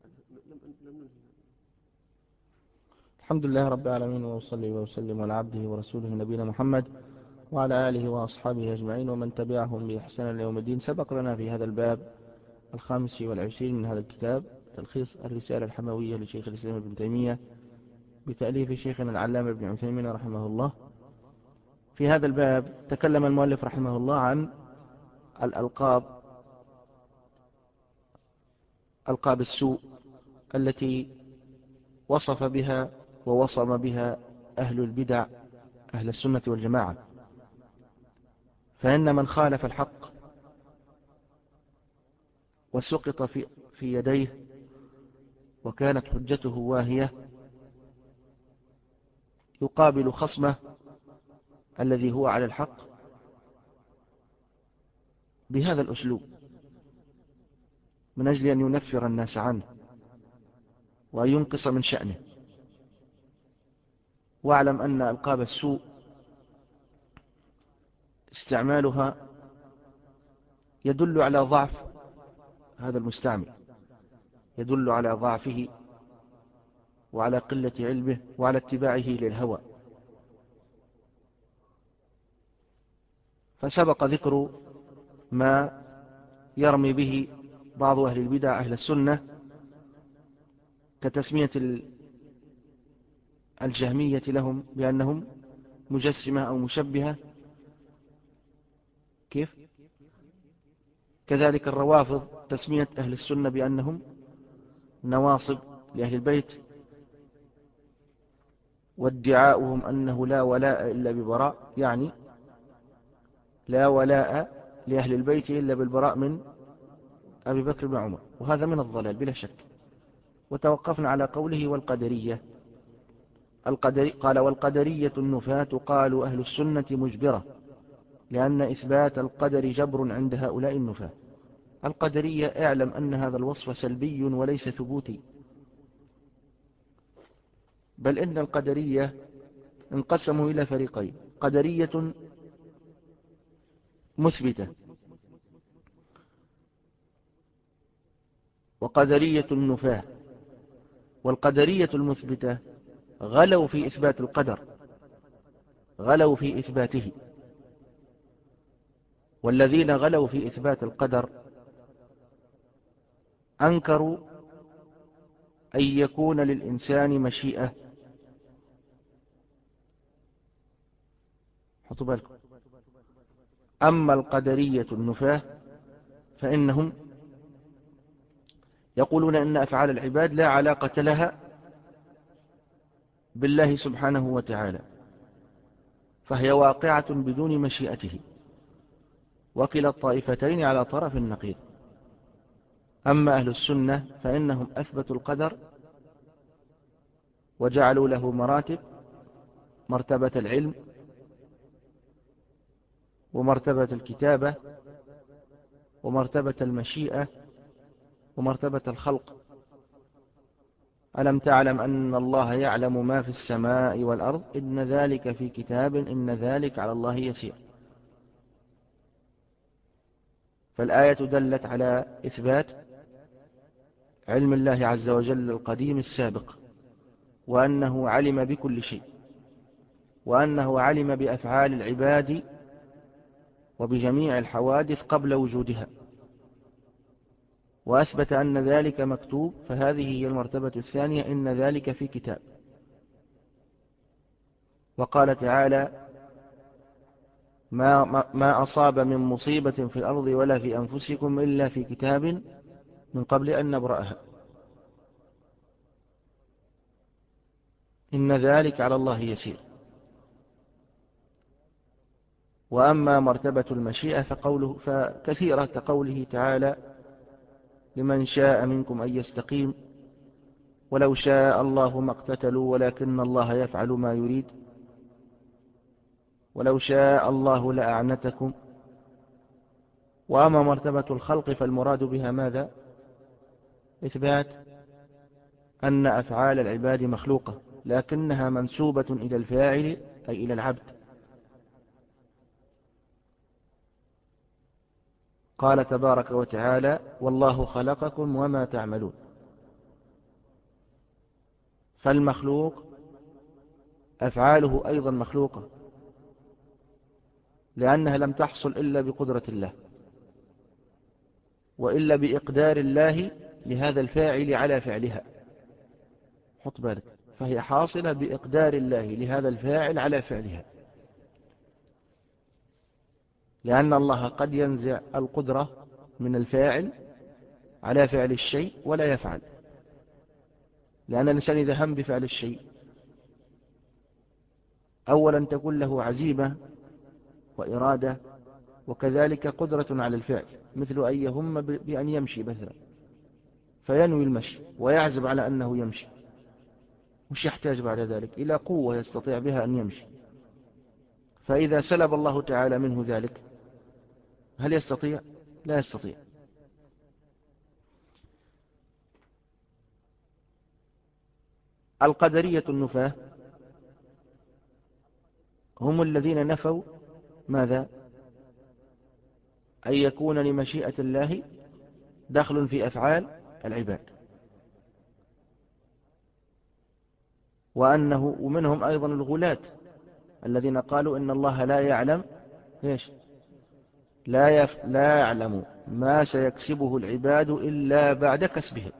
الحمد لله رب العالمين، وصلي وسلم على عبده ورسوله نبينا محمد وعلى آله وأصحابه أجمعين ومن تبعهم بإحسان إلى يوم الدين. سبق لنا في هذا الباب الخامس والعشرين من هذا الكتاب تلخيص الرسالة الحموية لشيخ الإسلام ابن تيمية بتأليف شيخنا العلامة ابن عثيمين رحمه الله. في هذا الباب تكلم المؤلف رحمه الله عن الألقاب، ألقاب السوء التي وصف بها ووصم بها أهل البدع أهل السنة والجماعة. فإن من خالف الحق وسقط في, في يديه وكانت حجته واهية يقابل خصمه الذي هو على الحق بهذا الأسلوب من أجل أن ينفر الناس عنه وأن ينقص من شأنه. واعلم أن ألقاب السوء استعمالها يدل على ضعف هذا المستعمل، يدل على ضعفه وعلى قلة علمه وعلى اتباعه للهوى. فسبق ذكر ما يرمي به بعض أهل البدع أهل السنة كتسمية الجهمية لهم بأنهم مجسمة أو مشبهة، كيف؟ كذلك الروافض تسمية أهل السنة بأنهم نواصب لأهل البيت، وادعاؤهم أنه لا ولاء إلا ببراء، يعني لا ولاء لأهل البيت إلا بالبراء من أبي بكر بن عمر، وهذا من الضلال بلا شك. وتوقفنا على قوله والقدرية. القدري قال والقدرية النفاة قالوا أهل السنة مجبرة لأن إثبات القدر جبر عند هؤلاء النفاة. القدرية اعلم أن هذا الوصف سلبي وليس ثبوتي، بل إن القدرية انقسموا إلى فريقين: قدرية مثبتة وقدرية النفاة. والقدرية المثبتة غلوا في إثبات القدر، غلوا في إثباته. والذين غلوا في إثبات القدر أنكروا أن يكون للإنسان مشيئة. حطوا بالكم. أما القدرية النفاة فإنهم يقولون إن أفعال العباد لا علاقة لها بالله سبحانه وتعالى، فهي واقعة بدون مشيئته. وكلا الطائفتين على طرف النقيض. أما أهل السنة فإنهم أثبتوا القدر وجعلوا له مراتب: مرتبة العلم ومرتبة الكتابة ومرتبة المشيئة ومرتبة الخلق. ألم تعلم أن الله يعلم ما في السماء والأرض إن ذلك في كتاب إن ذلك على الله يسير. فالآية دلت على إثبات علم الله عز وجل القديم السابق، وأنه علم بكل شيء، وأنه علم بأفعال العباد وبجميع الحوادث قبل وجودها، وأثبت أن ذلك مكتوب. فهذه هي المرتبة الثانية: إن ذلك في كتاب. وقال تعالى: ما, ما أصاب من مصيبة في الأرض ولا في أنفسكم إلا في كتاب من قبل أن نبرأها إن ذلك على الله يسير. وأما مرتبة المشيئة فقوله فكثيرة كقوله تعالى لمن شاء منكم أن يستقيم ولو شاء الله ما اقتتلوا ولكن الله يفعل ما يريد ولو شاء الله لأعنتكم. وأما مرتبة الخلق فالمراد بها ماذا؟ إثبات أن أفعال العباد مخلوقة لكنها منسوبة إلى الفاعل أي إلى العبد. قال تبارك وتعالى والله خلقكم وما تعملون. فالمخلوق أفعاله أيضا مخلوقة لأنها لم تحصل إلا بقدرة الله وإلا بإقدار الله لهذا الفاعل على فعلها. حط بالك، فهي حاصلة بإقدار الله لهذا الفاعل على فعلها، لأن الله قد ينزع القدرة من الفاعل على فعل الشيء ولا يفعل، لأن الإنسان إذا هم بفعل الشيء أولا تكون له عزيمة وإرادة وكذلك قدرة على الفعل، مثل أن يهم بأن يمشي مثلا فينوي المشي ويعزم على أنه يمشي، مش يحتاج بعد ذلك إلى قوة يستطيع بها أن يمشي. فإذا سلب الله تعالى منه ذلك هل يستطيع؟ لا يستطيع. القدرية النفاة هم الذين نفوا ماذا؟ أن يكون لمشيئة الله دخل في أفعال العباد، وأنه ومنهم أيضا الغلاة الذين قالوا إن الله لا يعلم إيش؟ لا, يف... لا يعلم ما سيكسبه العباد إلا بعد كسبهم.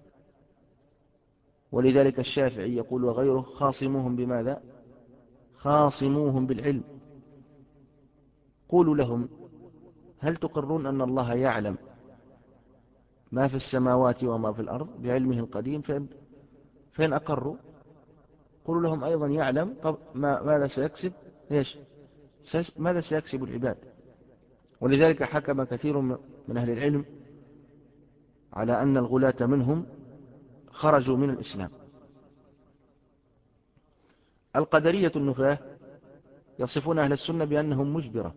ولذلك الشافعي يقول وغيره خاصموهم بماذا؟ خاصموهم بالعلم. قولوا لهم هل تقرون أن الله يعلم ما في السماوات وما في الأرض بعلمه القديم؟ فإن, فإن أقروا قولوا لهم أيضا يعلم طب ما... ماذا سيكسب إيش؟ ماذا سيكسب العباد. ولذلك حكم كثير من أهل العلم على أن الغلاة منهم خرجوا من الإسلام. القدرية النفاة يصفون أهل السنة بأنهم مجبرة.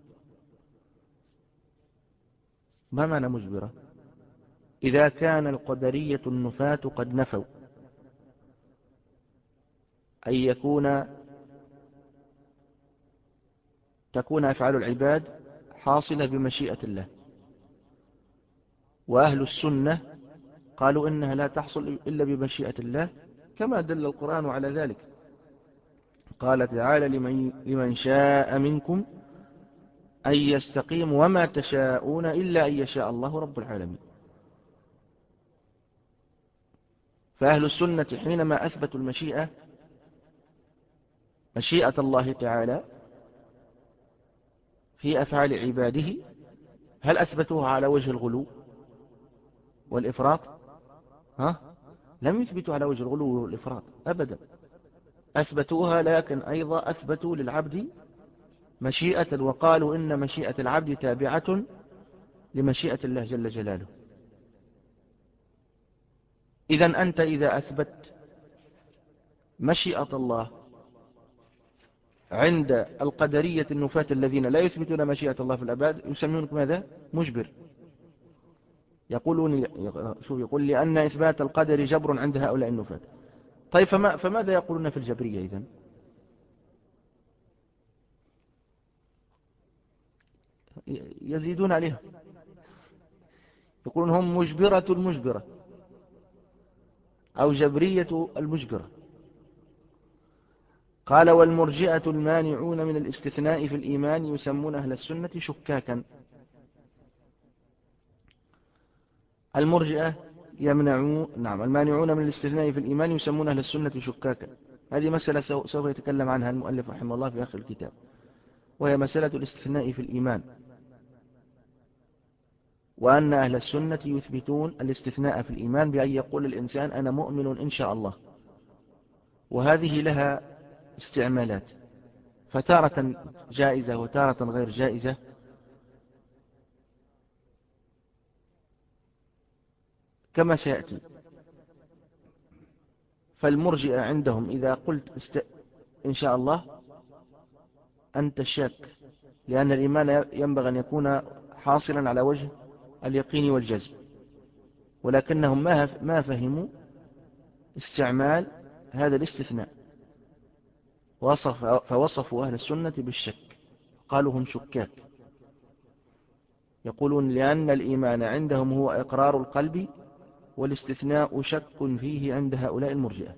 ما معنى مجبرة؟ إذا كان القدرية النفاة قد نفوا أن يكون تكون أفعال العباد حاصلة بمشيئة الله، وأهل السنة قالوا إنها لا تحصل إلا بمشيئة الله كما دل القرآن على ذلك. قال تعالى لمن, لمن شاء منكم أن يستقيم وما تشاءون إلا أن يشاء الله رب العالمين. فأهل السنة حينما أثبتوا المشيئة مشيئة الله تعالى في أفعال عباده هل أثبتوها على وجه الغلو والإفراط؟ ها؟ لم يثبتوا على وجه الغلو والإفراط أبدا، أثبتوها لكن أيضا أثبتوا للعبد مشيئة، وقالوا إن مشيئة العبد تابعة لمشيئة الله جل جلاله. إذن أنت إذا أثبت مشيئة الله عند القدرية النفاة الذين لا يثبتون مشيئة الله في العباد يسمونك ماذا؟ مجبر. يقولون شوف يقول لأن إثبات القدر جبر عند هؤلاء النفاة. طيب فما فماذا يقولون في الجبرية إذن؟ يزيدون عليهم، يقولون هم مجبرة المجبرة أو جبرية المجبرة. قال والمرجئة المانعون من الاستثناء في الإيمان يسمون أهل السنة شكاكا. المرجئة يمنعون نعم المانعون من الاستثناء في الإيمان يسمون أهل السنة شكاكا. هذه مسألة سوف يتكلم عنها المؤلف رحمه الله في آخر الكتاب، وهي مسألة الاستثناء في الإيمان، وأن أهل السنة يثبتون الاستثناء في الإيمان بأن يقول الإنسان أنا مؤمن إن شاء الله، وهذه لها استعمالات. فتارة جائزة وتارة غير جائزة. كما سيأتي. فالمرجئة عندهم إذا قلت است... إن شاء الله أنت شاك، لأن الإيمان ينبغي أن يكون حاصلا على وجه اليقين والجزم، ولكنهم ما فهموا استعمال هذا الاستثناء، وصف فوصفوا أهل السنة بالشك، قالوا هم شكاك. يقولون لأن الإيمان عندهم هو إقرار القلب، والاستثناء شك فيه عند هؤلاء المرجئة.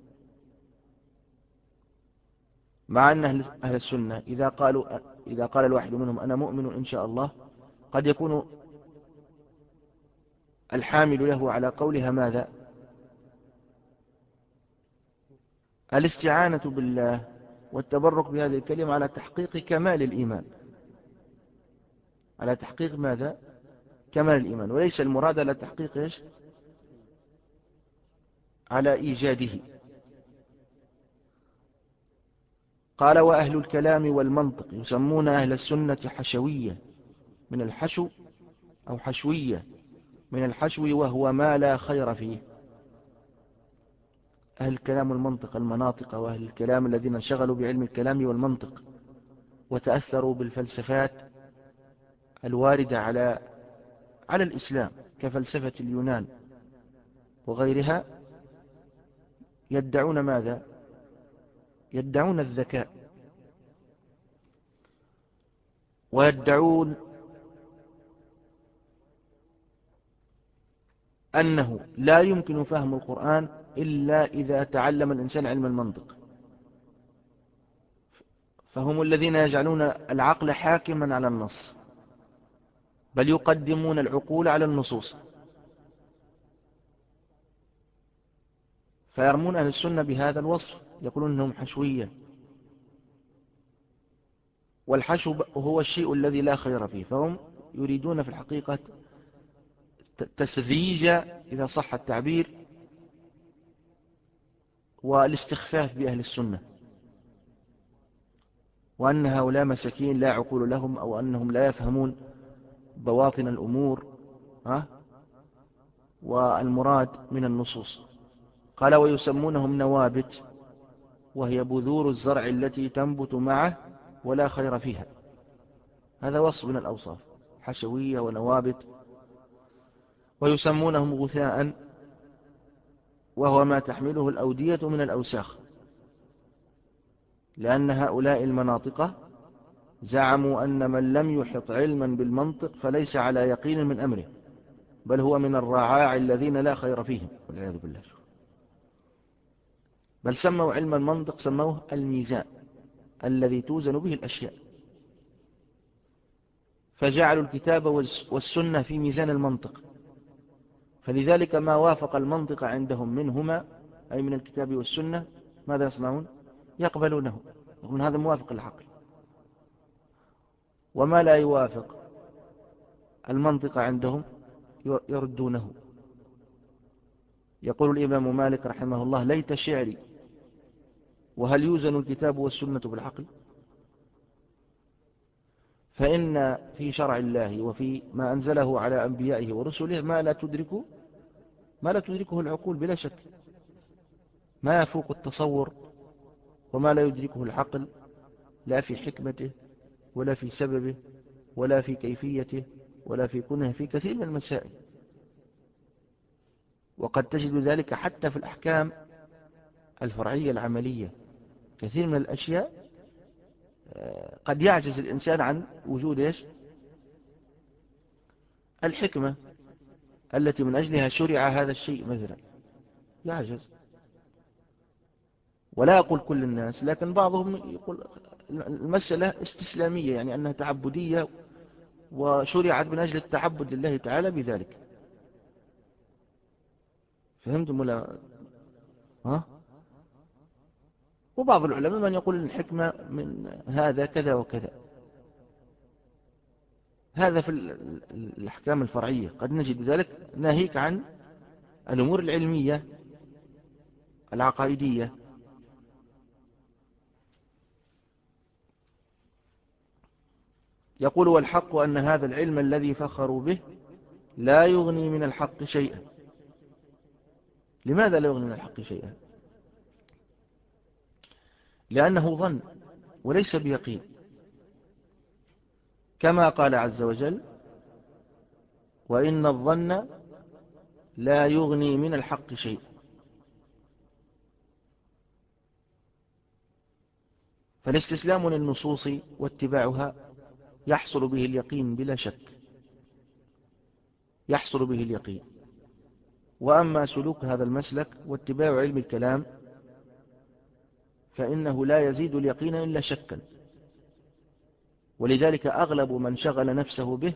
مع أن أهل السنة إذا قالوا إذا قال الواحد منهم أنا مؤمن إن شاء الله، قد يكون الحامل له على قولها ماذا؟ الاستعانة بالله والتبرك بهذه الكلمة على تحقيق كمال الإيمان، على تحقيق ماذا؟ كمال الإيمان، وليس المراد على تحقيق إيش؟ على إيجاده. قال وأهل الكلام والمنطق يسمون أهل السنة حشوية من الحشو، أو حشوية من الحشو، وهو ما لا خير فيه. أهل الكلام والمنطق المناطق، وأهل الكلام الذين انشغلوا بعلم الكلام والمنطق وتأثروا بالفلسفات الواردة على على الإسلام كفلسفة اليونان وغيرها، يدعون ماذا؟ يدعون الذكاء، ويدعون أنه لا يمكن فهم القرآن إلا إذا تعلم الإنسان علم المنطق. فهم الذين يجعلون العقل حاكما على النص، بل يقدمون العقول على النصوص. فيرمون أهل السنة بهذا الوصف، يقولون أنهم حشوية، والحشو هو الشيء الذي لا خير فيه. فهم يريدون في الحقيقة تسذيج، إذا صح التعبير، والاستخفاف بأهل السنة، وأن هؤلاء مساكين لا عقول لهم، أو أنهم لا يفهمون بواطن الأمور ها والمراد من النصوص. قال ويسمونهم نوابت، وهي بذور الزرع التي تنبت معه ولا خير فيها. هذا وصف من الأوصاف، حشوية ونوابت. ويسمونهم غثاء، وهو ما تحمله الأودية من الأوساخ، لأن هؤلاء المناطقة زعموا أن من لم يحط علما بالمنطق فليس على يقين من أمره، بل هو من الرعاع الذين لا خير فيهم والعياذ بالله. بل سموا علم المنطق سموه الميزان الذي توزن به الأشياء، فجعلوا الكتاب والسنة في ميزان المنطق. فلذلك ما وافق المنطق عندهم منهما، أي من الكتاب والسنة، ماذا يصنعون؟ يقبلونه، يقولون هذا موافق للعقل. وما لا يوافق المنطق عندهم يردونه. يقول الإمام مالك رحمه الله ليت شعري، وهل يوزن الكتاب والسنة بالعقل؟ فإن في شرع الله وفي ما أنزله على أنبيائه ورسله ما لا تدركه ما لا تدركه العقول بلا شك، ما يفوق التصور، وما لا يدركه العقل، لا في حكمته ولا في سببه ولا في كيفيته ولا في كنه، في كثير من المسائل. وقد تجد ذلك حتى في الأحكام الفرعية العملية، كثير من الأشياء قد يعجز الإنسان عن وجود إيش؟ الحكمة التي من أجلها شرع هذا الشيء مثلا، يعجز. ولا أقول كل الناس، لكن بعضهم يقول المسألة استسلامية، يعني أنها تعبدية وشرعت من أجل التعبد لله تعالى بذلك. فهمتم ولا ها؟ وبعض العلماء من يقول الحكمة من هذا كذا وكذا. هذا في الأحكام الفرعية قد نجد ذلك، ناهيك عن الأمور العلمية العقائدية. يقول والحق أن هذا العلم الذي فخروا به لا يغني من الحق شيئا. لماذا لا يغني من الحق شيئا؟ لأنه ظن وليس بيقين، كما قال عز وجل وإن الظن لا يغني من الحق شيئا. فالاستسلام للنصوص واتباعها يحصل به اليقين بلا شك، يحصل به اليقين. وأما سلوك هذا المسلك واتباع علم الكلام فإنه لا يزيد اليقين إلا شكا. ولذلك أغلب من شغل نفسه به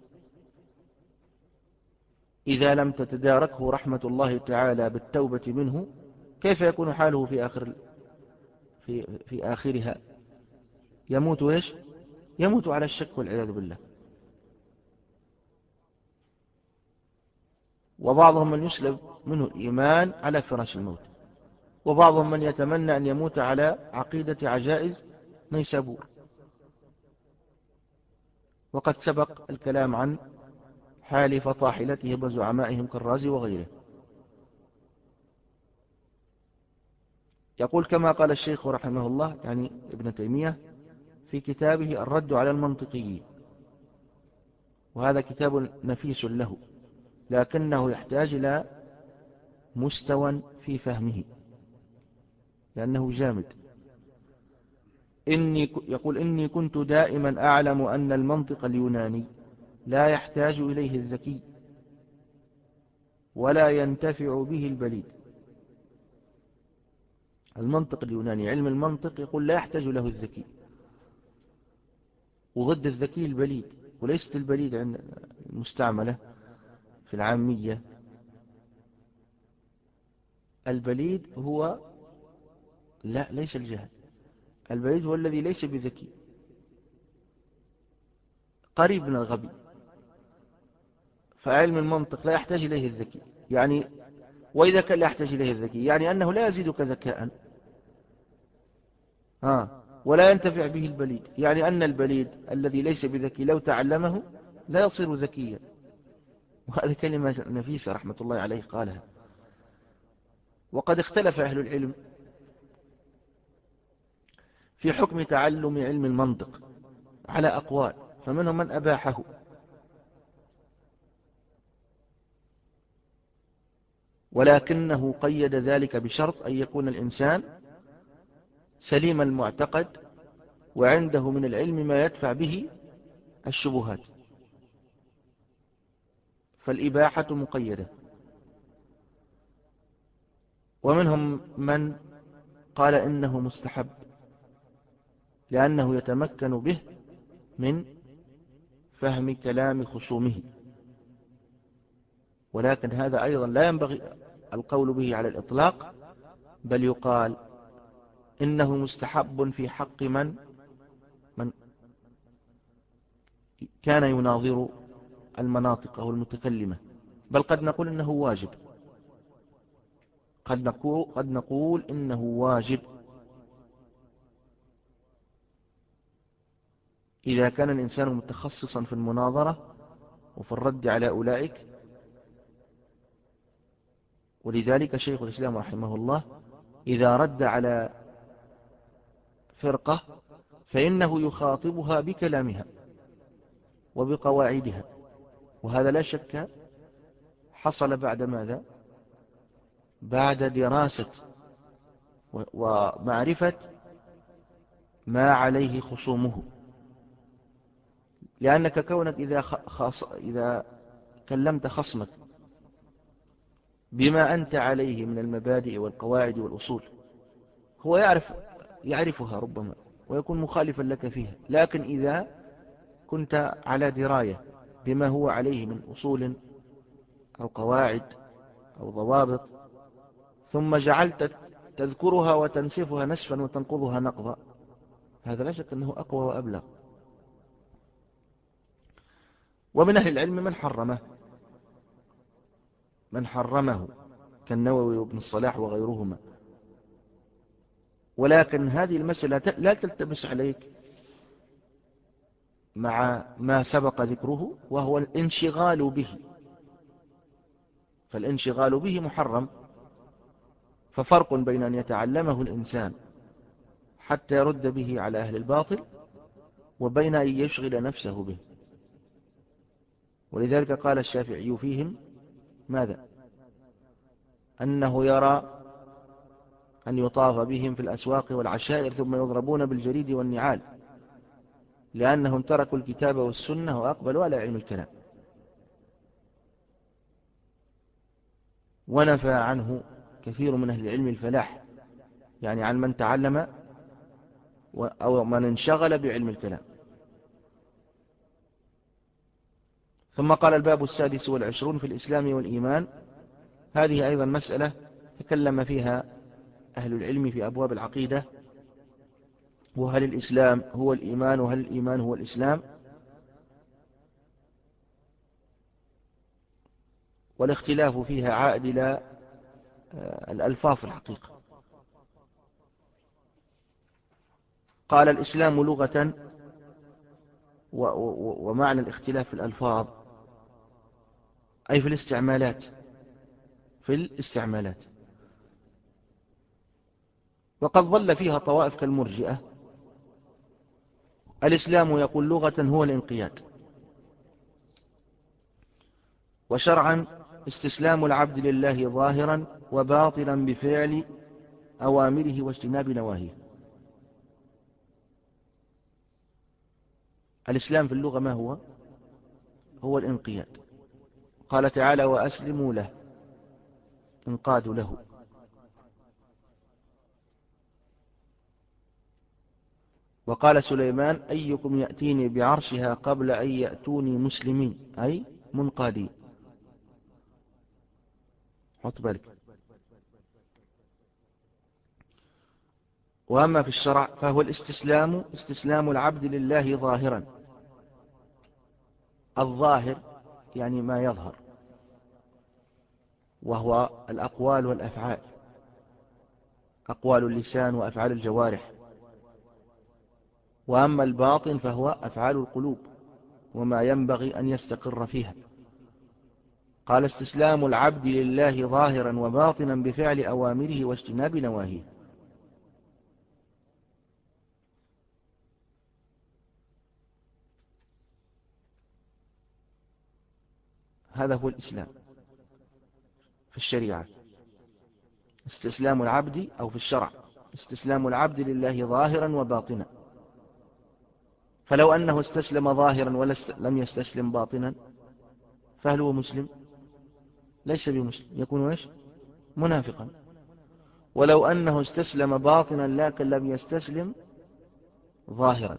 إذا لم تتداركه رحمة الله تعالى بالتوبة منه كيف يكون حاله في آخر في في آخرها؟ يموت إيش؟ يموت على الشك والعياذ بالله. وبعضهم من يسلب منه الإيمان على فراش الموت، وبعضهم من يتمنى أن يموت على عقيدة عجائز نيسابور. وقد سبق الكلام عن حال فطاحلتهم وزعمائهم كالرازي وغيره. يقول كما قال الشيخ رحمه الله يعني ابن تيمية في كتابه الرد على المنطقيين، وهذا كتاب نفيس له لكنه يحتاج إلى مستوى في فهمه لأنه جامد. إني يقول إني كنت دائما أعلم أن المنطق اليوناني لا يحتاج إليه الذكي ولا ينتفع به البليد. المنطق اليوناني علم المنطق يقول لا يحتاج له الذكي، وضد الذكي البليد، وليست البليد عند المستعملة في العامية. البليد هو لا ليس الجهل، البليد هو الذي ليس بذكي، قريب من الغبي. فعلم المنطق لا يحتاج إليه الذكي يعني، وإذا كان لا يحتاج إليه الذكي يعني أنه لا يزيدك ذكاء آه ولا ينتفع به البليد، يعني أن البليد الذي ليس بذكي لو تعلمه لا يصير ذكيا. وهذه كلمة نفيسة رحمة الله عليه قالها. وقد اختلف أهل العلم في حكم تعلم علم المنطق على أقوال، فمنهم من أباحه ولكنه قيد ذلك بشرط أن يكون الإنسان سليم المعتقد وعنده من العلم ما يدفع به الشبهات، فالإباحة مقيدة. ومنهم من قال إنه مستحب لأنه يتمكن به من فهم كلام خصومه، ولكن هذا أيضا لا ينبغي القول به على الإطلاق، بل يقال إنه مستحب في حق من من كان يناظر المناطق أو المتكلمة، بل قد نقول إنه واجب، قد نقول, قد نقول إنه واجب إذا كان الإنسان متخصصا في المناظرة وفي الرد على أولئك. ولذلك شيخ الإسلام رحمه الله إذا رد على فرقة فإنه يخاطبها بكلامها وبقواعدها، وهذا لا شك حصل بعد ماذا؟ بعد دراسة ومعرفة ما عليه خصومه. لأنك كونك إذا, خاص إذا كلمت خصمك بما أنت عليه من المبادئ والقواعد والأصول هو يعرف يعرفها ربما ويكون مخالفا لك فيها، لكن إذا كنت على دراية بما هو عليه من أصول أو قواعد أو ضوابط ثم جعلت تذكرها وتنسفها نسفا وتنقضها نقضا، هذا لا شك أنه أقوى وأبلغ. ومن أهل العلم من حرمه من حرمه كالنووي وابن الصلاح وغيرهما. ولكن هذه المسألة لا تلتبس عليك مع ما سبق ذكره وهو الانشغال به، فالانشغال به محرم. ففرق بين أن يتعلمه الإنسان حتى يرد به على أهل الباطل وبين أن يشغل نفسه به. ولذلك قال الشافعي فيهم ماذا؟ أنه يرى أن يطاف بهم في الأسواق والعشائر ثم يضربون بالجريد والنعال، لأنهم تركوا الكتاب والسنة وأقبلوا على علم الكلام. ونفى عنه كثير من أهل العلم الفلاح، يعني عن من تعلم أو من انشغل بعلم الكلام. ثم قال الباب السادس والعشرون في الإسلام والإيمان. هذه أيضا مسألة تكلم فيها أهل العلم في أبواب العقيدة، وهل الإسلام هو الإيمان وهل الإيمان هو الإسلام، والاختلاف فيها عائد إلى الألفاظ في الحقيقة. قال الإسلام لغة، ومعنى الاختلاف في الألفاظ أي في الاستعمالات، في الاستعمالات. وقد ظل فيها طوائف كالمرجئة. الإسلام يقول لغة هو الانقياد، وشرعا استسلام العبد لله ظاهرا وباطلا بفعل أوامره واجتناب نواهيه. الإسلام في اللغة ما هو؟ هو الانقياد. قال تعالى وأسلموا له، انقادوا له. وقال سليمان أيكم يأتيني بعرشها قبل أن يأتوني مسلمين، أي منقادين. حط بالك. وأما في الشرع فهو الاستسلام استسلام العبد لله ظاهرا. الظاهر يعني ما يظهر، وهو الأقوال والأفعال، أقوال اللسان وأفعال الجوارح. وأما الباطن فهو أفعال القلوب وما ينبغي أن يستقر فيها. قال استسلام العبد لله ظاهرا وباطنا بفعل أوامره واجتناب نواهيه. هذا هو الإسلام في الشريعة، استسلام العبد، أو في الشرع استسلام العبد لله ظاهرا وباطنا. فلو أنه استسلم ظاهرا ولم يستسلم باطنا فهل هو مسلم؟ ليس بمسلم، يكون إيش؟ منافقا. ولو أنه استسلم باطنا لكن لم يستسلم ظاهرا،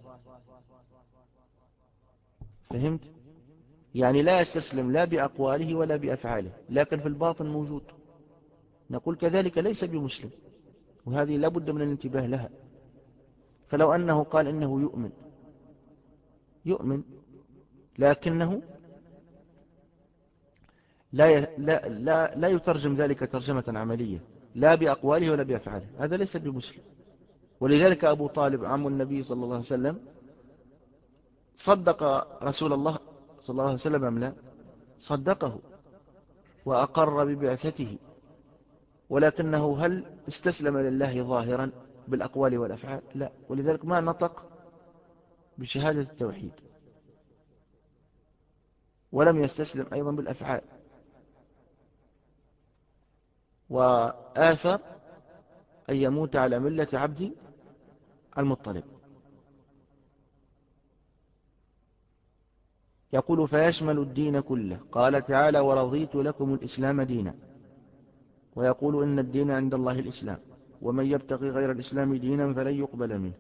فهمت؟ يعني لا يستسلم لا بأقواله ولا بأفعاله، لكن في الباطن موجود، نقول كذلك ليس بمسلم. وهذه لا بد من الانتباه لها. فلو أنه قال إنه يؤمن يؤمن لكنه لا لا لا لا يترجم ذلك ترجمة عملية، لا بأقواله ولا بأفعاله، هذا ليس بمسلم. ولذلك أبو طالب عم النبي صلى الله عليه وسلم صدق رسول الله صلى الله عليه وسلم أم لا؟ صدقه وأقر ببعثته، ولكنه هل استسلم لله ظاهرا بالأقوال والأفعال؟ لا. ولذلك ما نطق بشهادة التوحيد، ولم يستسلم أيضا بالأفعال، وآثر أن يموت على ملة عبد المطلب. يقول فيشمل الدين كله. قال تعالى ورضيت لكم الإسلام دينا. ويقول إن الدين عند الله الإسلام، ومن يبتغي غير الإسلام دينا فلن يقبل منه.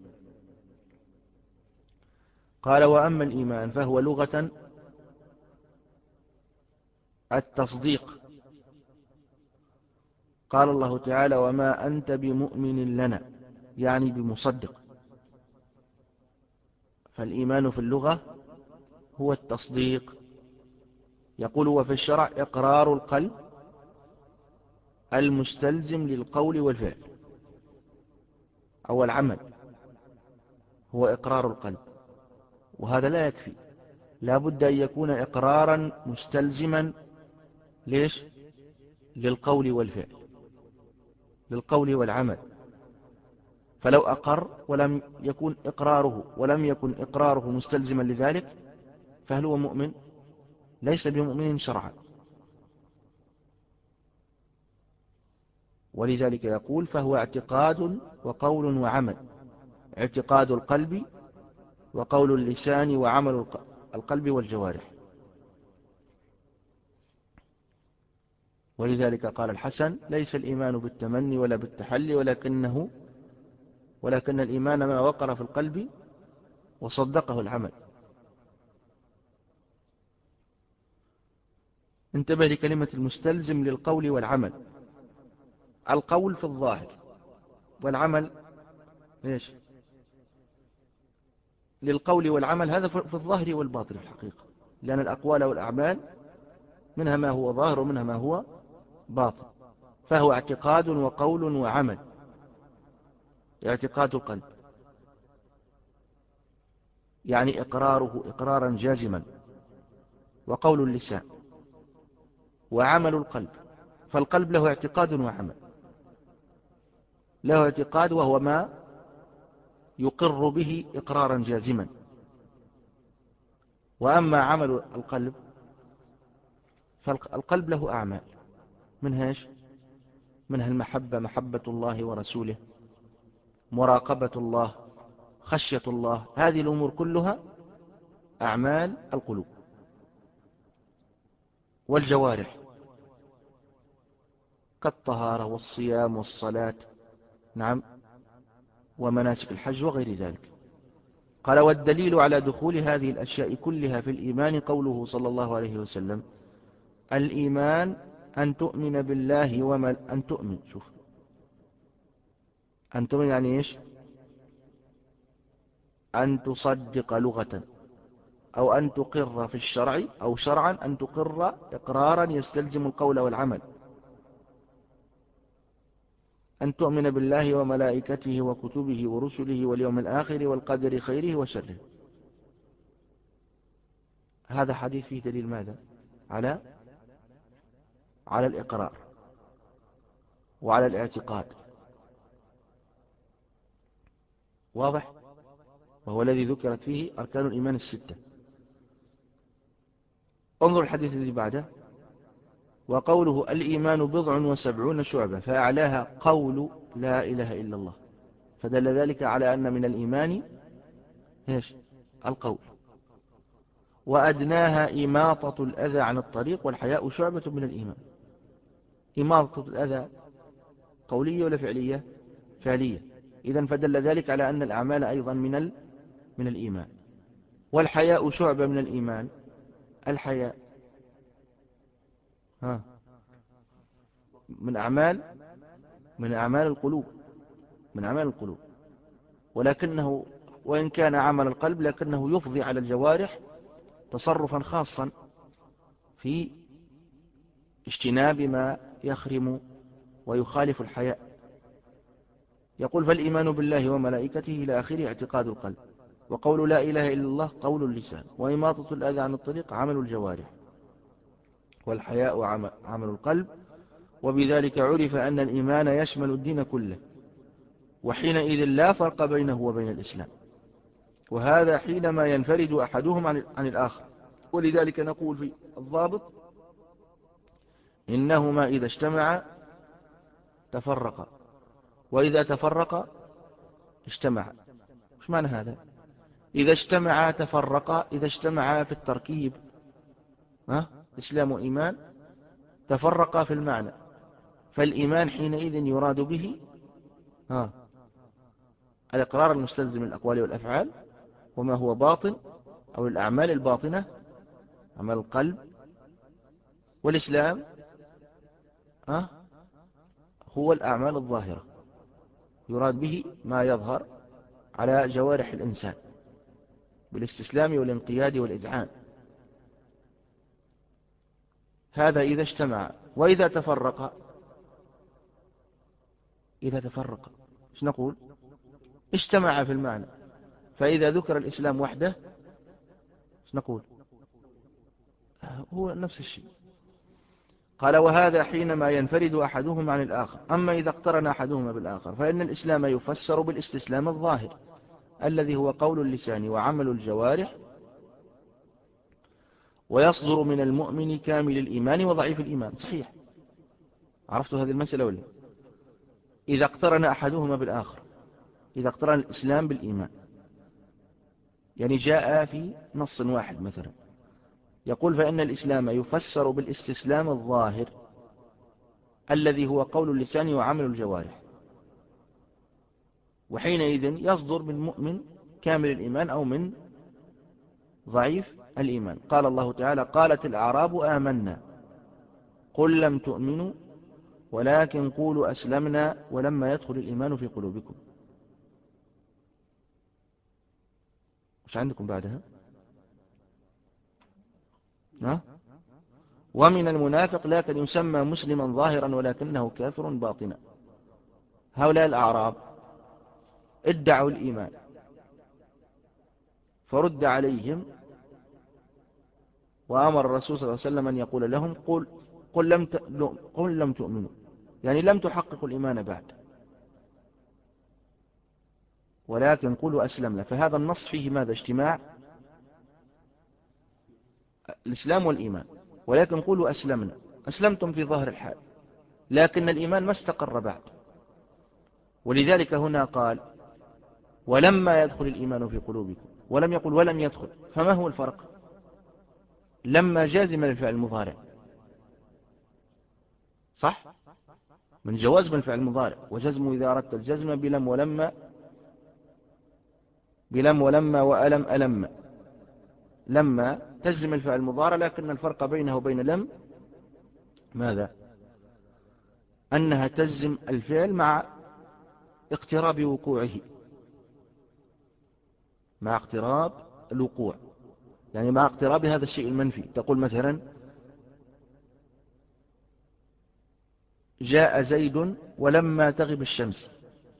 قال وأما الإيمان فهو لغة التصديق. قال الله تعالى وما أنت بمؤمن لنا، يعني بمصدق. فالإيمان في اللغة هو التصديق. يقول وفي الشرع إقرار القلب المستلزم للقول والفعل، أو العمل هو إقرار القلب، وهذا لا يكفي، لا بد أن يكون إقرارا مستلزما ليش؟ للقول والفعل، للقول والعمل. فلو أقر ولم يكن إقراره ولم يكن إقراره مستلزما لذلك فهل هو مؤمن؟ ليس بمؤمن شرعا. ولذلك يقول فهو اعتقاد وقول وعمل، اعتقاد القلب وقول اللسان وعمل القلب والجوارح. ولذلك قال الحسن ليس الإيمان بالتمني ولا بالتحلي، ولكنه ولكن الإيمان ما وقر في القلب وصدقه العمل. انتبه لكلمة المستلزم للقول والعمل. القول في الظاهر، والعمل إيش؟ للقول والعمل، هذا في الظاهر والباطن في الحقيقة، لأن الأقوال والأعمال منها ما هو ظاهر ومنها ما هو باطن. فهو اعتقاد وقول وعمل. اعتقاد القلب يعني إقراره إقرارا جازما، وقول اللسان، وعمل القلب. فالقلب له اعتقاد وعمل، له اعتقاد وهو ما يقر به إقرارا جازما، وأما عمل القلب فالقلب له أعمال، منها إيش؟ منها المحبة، محبة الله ورسوله، مراقبة الله، خشية الله. هذه الأمور كلها أعمال القلوب. والجوارح كالطهارة والصيام والصلاة، نعم، ومناسك الحج وغير ذلك. قال والدليل على دخول هذه الأشياء كلها في الإيمان قوله صلى الله عليه وسلم الإيمان أن تؤمن بالله ومل أن تؤمن شوف أن تؤمن يعني إيش؟ أن تصدق لغة، أو أن تقر في الشرع، أو شرعا أن تقر إقرارا يستلزم القول والعمل. أن تؤمن بالله وملائكته وكتبه ورسله واليوم الآخر والقدر خيره وشره. هذا حديث فيه دليل ماذا؟ على على الإقرار وعلى الاعتقاد، واضح؟ وهو الذي ذكرت فيه أركان الإيمان الستة. انظر الحديث الذي بعده وقوله الإيمان بضع وسبعون شعبة فأعلاها قول لا إله إلا الله، فدل ذلك على أن من الإيمان إيش؟ القول. وأدناها إماطة الأذى عن الطريق، والحياء شعبة من الإيمان. إماطة الأذى قولية ولا فعلية؟ فعلية. إذن فدل ذلك على أن الأعمال أيضا من ال... من الإيمان. والحياء شعبة من الإيمان. الحياء ها من أعمال من أعمال القلوب، من أعمال القلوب، ولكنه وإن كان عمل القلب لكنه يفضي على الجوارح تصرفا خاصا في اجتناب ما يخرم ويخالف الحياء. يقول فالإيمان بالله وملائكته إلى آخره اعتقاد القلب، وقول لا إله إلا الله قول اللسان، وإماطة الأذى عن الطريق عمل الجوارح، والحياء عمل القلب. وبذلك عرف أن الإيمان يشمل الدين كله، وحينئذ لا فرق بينه وبين الإسلام، وهذا حينما ينفرد أحدهم عن الآخر. ولذلك نقول في الضابط إنهما إذا اجتمعا تفرقا، وإذا تفرقا اجتمعا. مش معنى هذا؟ إذا اجتمعا تفرقا، إذا اجتمعا في التركيب ها إسلام وإيمان تفرقا في المعنى. فالإيمان حينئذ يراد به ها الإقرار المستلزم للأقوال والأفعال، وما هو باطن أو الأعمال الباطنة عمل القلب. والإسلام ها هو الأعمال الظاهرة، يراد به ما يظهر على جوارح الإنسان بالاستسلام والانقياد والإذعان. هذا إذا اجتمع. وإذا تفرق، إذا تفرق ايش نقول؟ اجتمع في المعنى. فإذا ذكر الإسلام وحده نقول هو نفس الشيء. قال وهذا حينما ينفرد أحدهما عن الآخر. أما إذا اقترن أحدهما بالآخر فإن الإسلام يفسر بالاستسلام الظاهر الذي هو قول اللسان وعمل الجوارح، ويصدر من المؤمن كامل الإيمان وضعيف الإيمان. صحيح، عرفتوا هذه المسألة ولا؟ إذا اقترن أحدهما بالآخر، إذا اقترن الإسلام بالإيمان، يعني جاء في نص واحد مثلا يقول فإن الإسلام يفسر بالاستسلام الظاهر الذي هو قول اللسان وعمل الجوارح، وحينئذ يصدر من مؤمن كامل الإيمان أو من ضعيف الإيمان. قال الله تعالى قالت الأعراب آمنا قل لم تؤمنوا ولكن قولوا أسلمنا ولما يدخل الإيمان في قلوبكم. مش عندكم بعدها؟ ها؟ ومن المنافق لكن يسمى مسلما ظاهرا ولكنه كافر باطنا. هؤلاء الأعراب ادعوا الإيمان فرد عليهم وأمر الرسول صلى الله عليه وسلم أن يقول لهم قل, قل, لم, قل لم تؤمنوا، يعني لم تحققوا الإيمان بعد، ولكن قولوا أسلمنا. فهذا النص فيه ماذا؟ اجتماع الإسلام والإيمان. ولكن قولوا أسلمنا، أسلمتم في ظاهر الحال لكن الإيمان ما استقر بعد. ولذلك هنا قال ولما يدخل الإيمان في قلوبكم، ولم يقل ولم يدخل. فما هو الفرق؟ لما جازم للفعل المضارع، صح؟ من جواز من الفعل المضارع، وجزم إذا أردت الجزم بلم ولما، بلم ولما وألم ألم. لما تجزم الفعل المضارع، لكن الفرق بينه وبين لم ماذا؟ أنها تجزم الفعل مع اقتراب وقوعه، مع اقتراب الوقوع، يعني مع اقتراب هذا الشيء المنفي. تقول مثلا جاء زيد ولما تغب الشمس،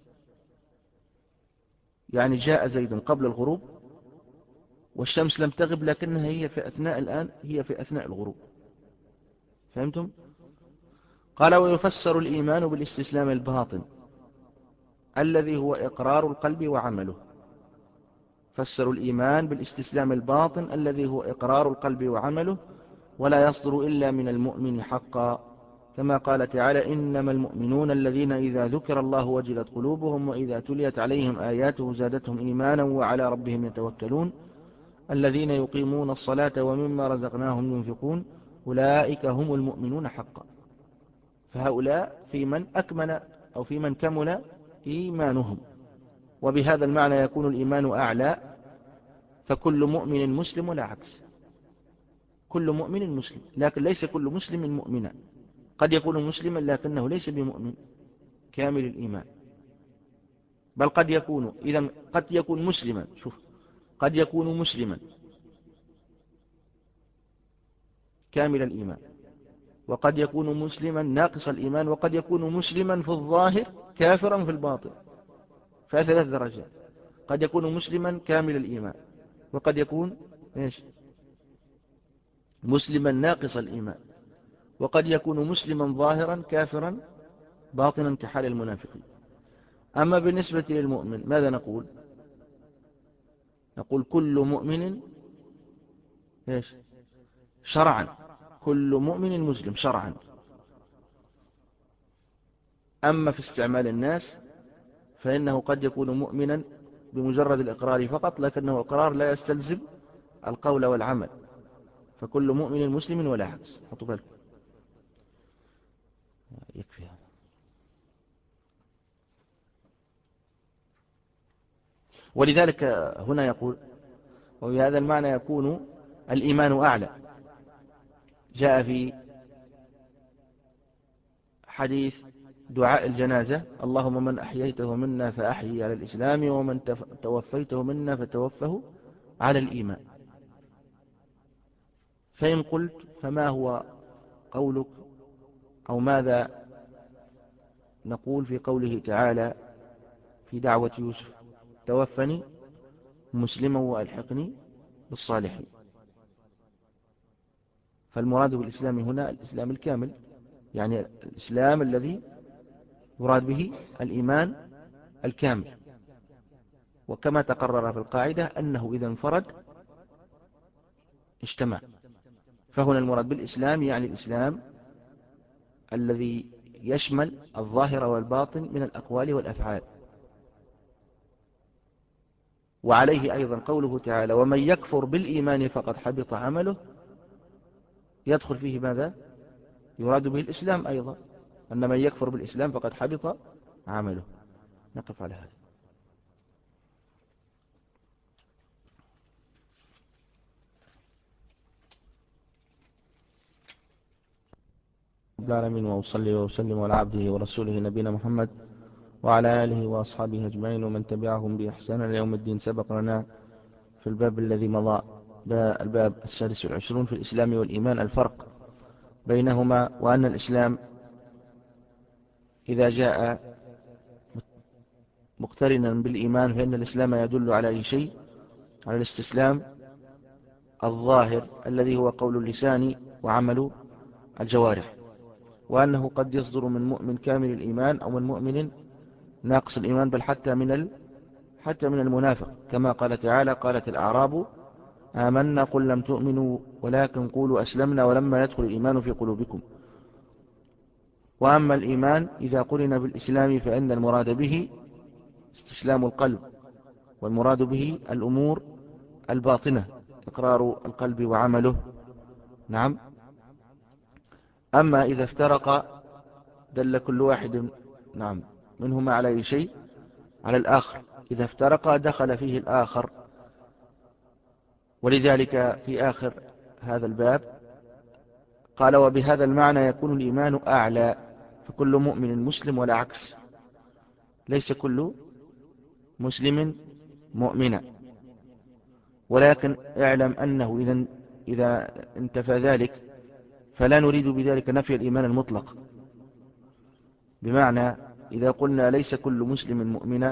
يعني جاء زيد قبل الغروب والشمس لم تغب لكنها هي في أثناء الآن هي في أثناء الغروب. فهمتم؟ قال ويفسر الإيمان بالاستسلام الباطن الذي هو إقرار القلب وعمله. فسروا الإيمان بالاستسلام الباطن الذي هو إقرار القلب وعمله، ولا يصدر إلا من المؤمن حقا، كما قال تعالى إنما المؤمنون الذين إذا ذكر الله وجلت قلوبهم وإذا تليت عليهم آياته زادتهم إيمانا وعلى ربهم يتوكلون الذين يقيمون الصلاة ومما رزقناهم ينفقون أولئك هم المؤمنون حقا. فهؤلاء في من أكمل أو في من كمل إيمانهم. وبهذا المعنى يكون الإيمان أعلى، فكل مؤمن مسلم ولا عكس. كل مؤمن مسلم لكن ليس كل مسلم مؤمنا. قد يكون مسلما لكنه ليس بمؤمن كامل الإيمان، بل قد يكون إذا قد يكون مسلما. شوف، قد يكون مسلما كامل الإيمان، وقد يكون مسلما ناقص الإيمان، وقد يكون مسلما في الظاهر كافرا في الباطن. فثلاث درجات. قد يكون مسلما كامل الإيمان، وقد يكون إيش؟ مسلما ناقص الإيمان، وقد يكون مسلما ظاهرا كافرا باطنا كحال المنافقين. أما بالنسبة للمؤمن ماذا نقول؟ نقول كل مؤمن إيش؟ شرعا، كل مؤمن مسلم شرعا. أما في استعمال الناس فإنه قد يكون مؤمنا بمجرد الإقرار فقط، لكنه إقرار لا يستلزم القول والعمل. فكل مؤمن مسلم ولا عكس. حطوا بالكم، يكفي هذا. ولذلك هنا يقول وبهذا المعنى يكون الإيمان أعلى. جاء في حديث دعاء الجنازة اللهم من أحييته منا فأحيي على الإسلام ومن توفيته منا فتوفه على الإيمان. فإن قلت فما هو قولك أو ماذا نقول في قوله تعالى في دعوة يوسف توفني مسلما وألحقني بالصالحين؟ فالمراد بالإسلام هنا الإسلام الكامل، يعني الإسلام الذي يراد به الإيمان الكامل. وكما تقرر في القاعدة أنه إذا انفرد اجتمع. فهنا المراد بالإسلام يعني الإسلام الذي يشمل الظاهر والباطن من الأقوال والأفعال. وعليه أيضا قوله تعالى ومن يكفر بالإيمان فقد حبط عمله، يدخل فيه ماذا؟ يراد به الإسلام أيضا، أن من يكفر بالإسلام فقد حبط عمله. نقف على هذا. رب العالمين، وأصلي وأسلم على عبده ورسوله نبينا محمد وعلى آله وأصحابه أجمعين ومن تبعهم بإحسان إلى يوم الدين. سبق لنا في الباب الذي مضى الباب السادس والعشرون في الإسلام والإيمان الفرق بينهما، وأن الإسلام إذا جاء مقترنا بالإيمان فإن الإسلام يدل على أي شيء؟ على الاستسلام الظاهر الذي هو قول اللسان وعمل الجوارح، وأنه قد يصدر من مؤمن كامل الإيمان أو من مؤمن ناقص الإيمان، بل حتى من ال... حتى من المنافق، كما قال تعالى قالت الأعراب آمنا قل لم تؤمنوا ولكن قولوا أسلمنا ولما يدخل الإيمان في قلوبكم. وأما الإيمان إذا قرن بالإسلام فإن المراد به استسلام القلب، والمراد به الأمور الباطنة إقرار القلب وعمله. نعم. أما إذا افترق دل كل واحد نعم منهما على أي شيء؟ على الآخر. إذا افترق دخل فيه الآخر. ولذلك في آخر هذا الباب قال وبهذا المعنى يكون الإيمان أعلى، فكل مؤمن مسلم ولا عكس، ليس كل مسلم مؤمنا. ولكن اعلم أنه إذا إذا انتفى ذلك فلا نريد بذلك نفي الإيمان المطلق، بمعنى إذا قلنا ليس كل مسلم مؤمنا،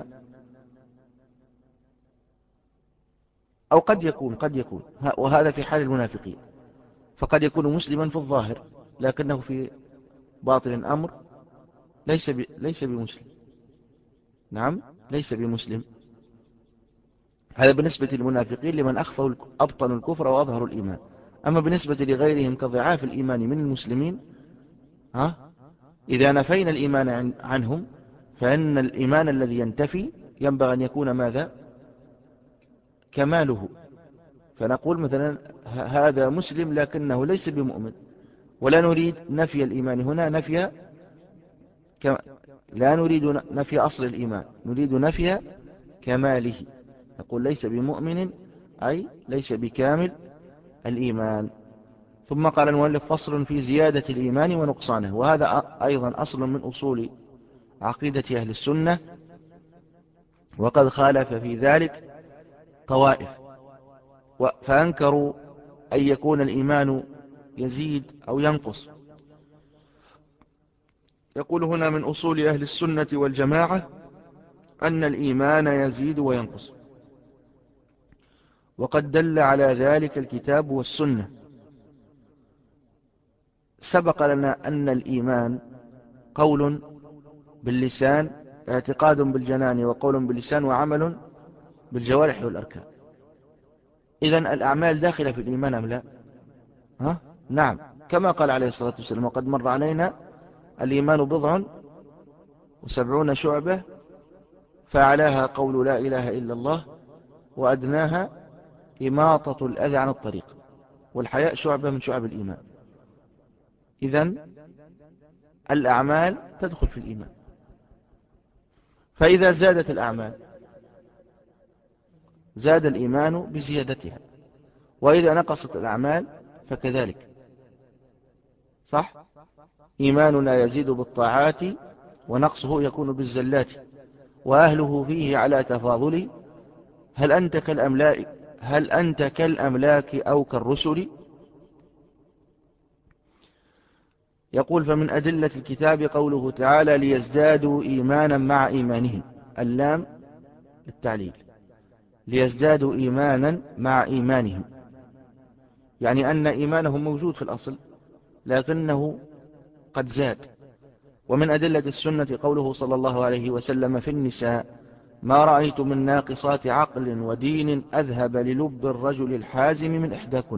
أو قد يكون قد يكون وهذا في حال المنافقين، فقد يكون مسلما في الظاهر لكنه في باطن الأمر ليس ب... ليس بمسلم. نعم، ليس بمسلم. هذا بالنسبة للمنافقين لمن أخفوا أبطنوا الكفر وأظهروا الإيمان. أما بالنسبة لغيرهم كضعاف الإيمان من المسلمين، ها إذا نفينا الإيمان عنهم فإن الإيمان الذي ينتفي ينبغي أن يكون ماذا؟ كماله. فنقول مثلا هذا مسلم لكنه ليس بمؤمن، ولا نريد نفي الإيمان هنا نفي ك... لا نريد نفي أصل الإيمان، نريد نفي كماله. نقول ليس بمؤمن أي ليس بكامل الإيمان. ثم قال المؤلف فصل في زيادة الإيمان ونقصانه، وهذا أيضا أصل من أصول عقيدة أهل السنة، وقد خالف في ذلك طوائف فأنكروا أن يكون الإيمان يزيد أو ينقص. يقول هنا من أصول أهل السنة والجماعة أن الإيمان يزيد وينقص، وقد دل على ذلك الكتاب والسنة. سبق لنا أن الإيمان قول باللسان، اعتقاد بالجنان وقول باللسان وعمل بالجوارح والأركان. إذن الأعمال داخلة في الإيمان أم لا؟ ها؟ نعم، كما قال عليه الصلاة والسلام وقد مر علينا الإيمان بضع وسبعون شعبة فأعلاها قول لا إله إلا الله وأدناها إماطة الأذى عن الطريق، والحياء شعبة من شعب الإيمان. إذن الأعمال تدخل في الإيمان، فإذا زادت الأعمال زاد الإيمان بزيادتها، وإذا نقصت الأعمال فكذلك. صح؟ إيماننا يزيد بالطاعات ونقصه يكون بالزلات، وأهله فيه على تفاضل. هل أنت كالأملاك هل أنت كالأملاك أو كالرسل؟ يقول فمن أدلة الكتاب قوله تعالى ليزدادوا إيمانا مع إيمانهم، اللام للتعليل، ليزدادوا إيمانا مع إيمانهم. يعني أن إيمانهم موجود في الأصل لكنه قد زاد. ومن أدلة السنة قوله صلى الله عليه وسلم في النساء: ما رأيت من ناقصات عقل ودين أذهب للب الرجل الحازم من إحداكن.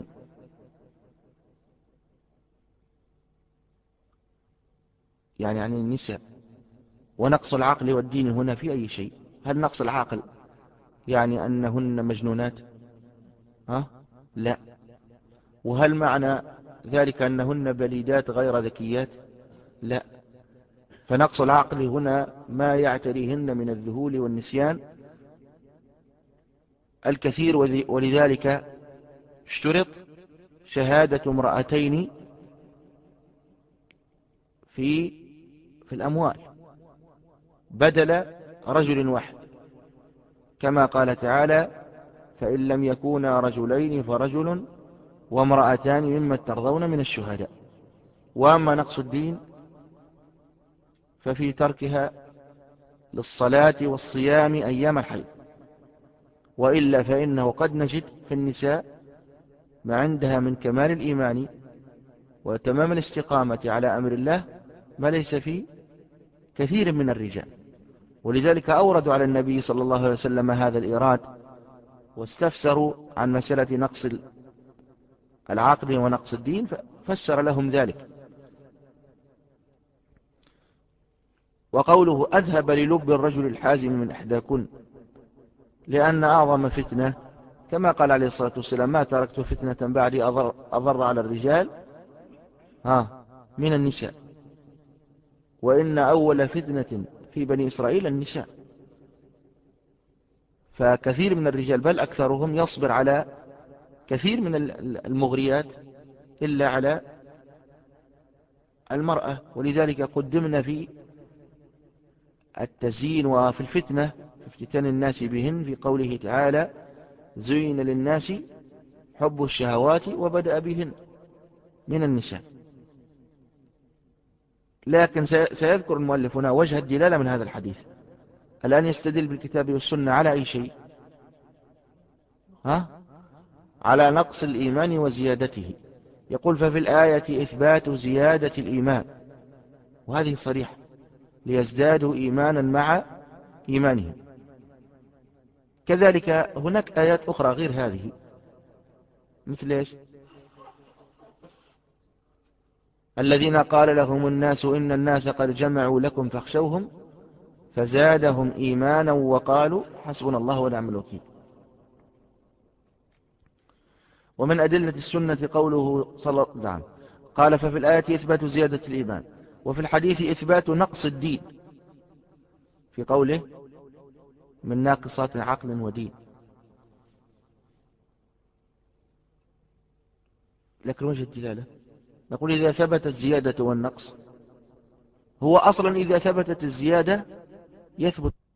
يعني عن النساء. ونقص العقل والدين هنا في أي شيء؟ هل نقص العقل يعني أنهن مجنونات؟ ها؟ لا. وهل معنى ذلك أنهن بليدات غير ذكيات؟ لا. فنقص العقل هنا ما يعتريهن من الذهول والنسيان الكثير، ولذلك اشترط شهادة امرأتين في في الأموال بدل رجل واحد، كما قال تعالى: فإن لم يكونا رجلين فرجل وامرأتان ممن ترضون من الشهداء. وأما نقص الدين ففي تركها للصلاة والصيام أيام الحيض، وإلا فإنه قد نجد في النساء ما عندها من كمال الإيمان وتمام الاستقامة على أمر الله ما ليس في كثير من الرجال. ولذلك أوردوا على النبي صلى الله عليه وسلم هذا الإيراد، واستفسروا عن مسألة نقص العقل ونقص الدين، ففسر لهم ذلك. وقوله: أذهب للب الرجل الحازم من إحداكن، لأن أعظم فتنة كما قال عليه الصلاة والسلام: ما تركت فتنة بعدي أضر, أضر على الرجال ها من النساء، وإن أول فتنة في بني إسرائيل النساء. فكثير من الرجال بل أكثرهم يصبر على كثير من المغريات إلا على المرأة. ولذلك قدمنا في التزيين وفي الفتنة في افتتان الناس بهن في قوله تعالى: زين للناس حب الشهوات وبدأ بهن من النساء. لكن سيذكر المؤلف هنا وجه الدلالة من هذا الحديث. الآن يستدل بالكتاب والسنة على أي شيء؟ ها؟ على نقص الإيمان وزيادته. يقول: ففي الآية إثبات زيادة الإيمان، وهذه صريحة، ليزدادوا إيمانا مع إيمانهم. كذلك هناك آيات أخرى غير هذه، مثل إيش؟ الذين قال لهم الناس إن الناس قد جمعوا لكم فاخشوهم فزادهم إيمانا وقالوا حسبنا الله ونعم الوكيل. ومن أدلة السنة قوله صلى الله عليه وسلم قال: ففي الآية إثبات زيادة الإيمان، وفي الحديث إثبات نقص الدين، في قوله: من ناقصات عقل ودين. لكن وجه الدلالة نقول: إذا ثبت الزيادة والنقص، هو أصلا إذا ثبتت الزيادة يثبت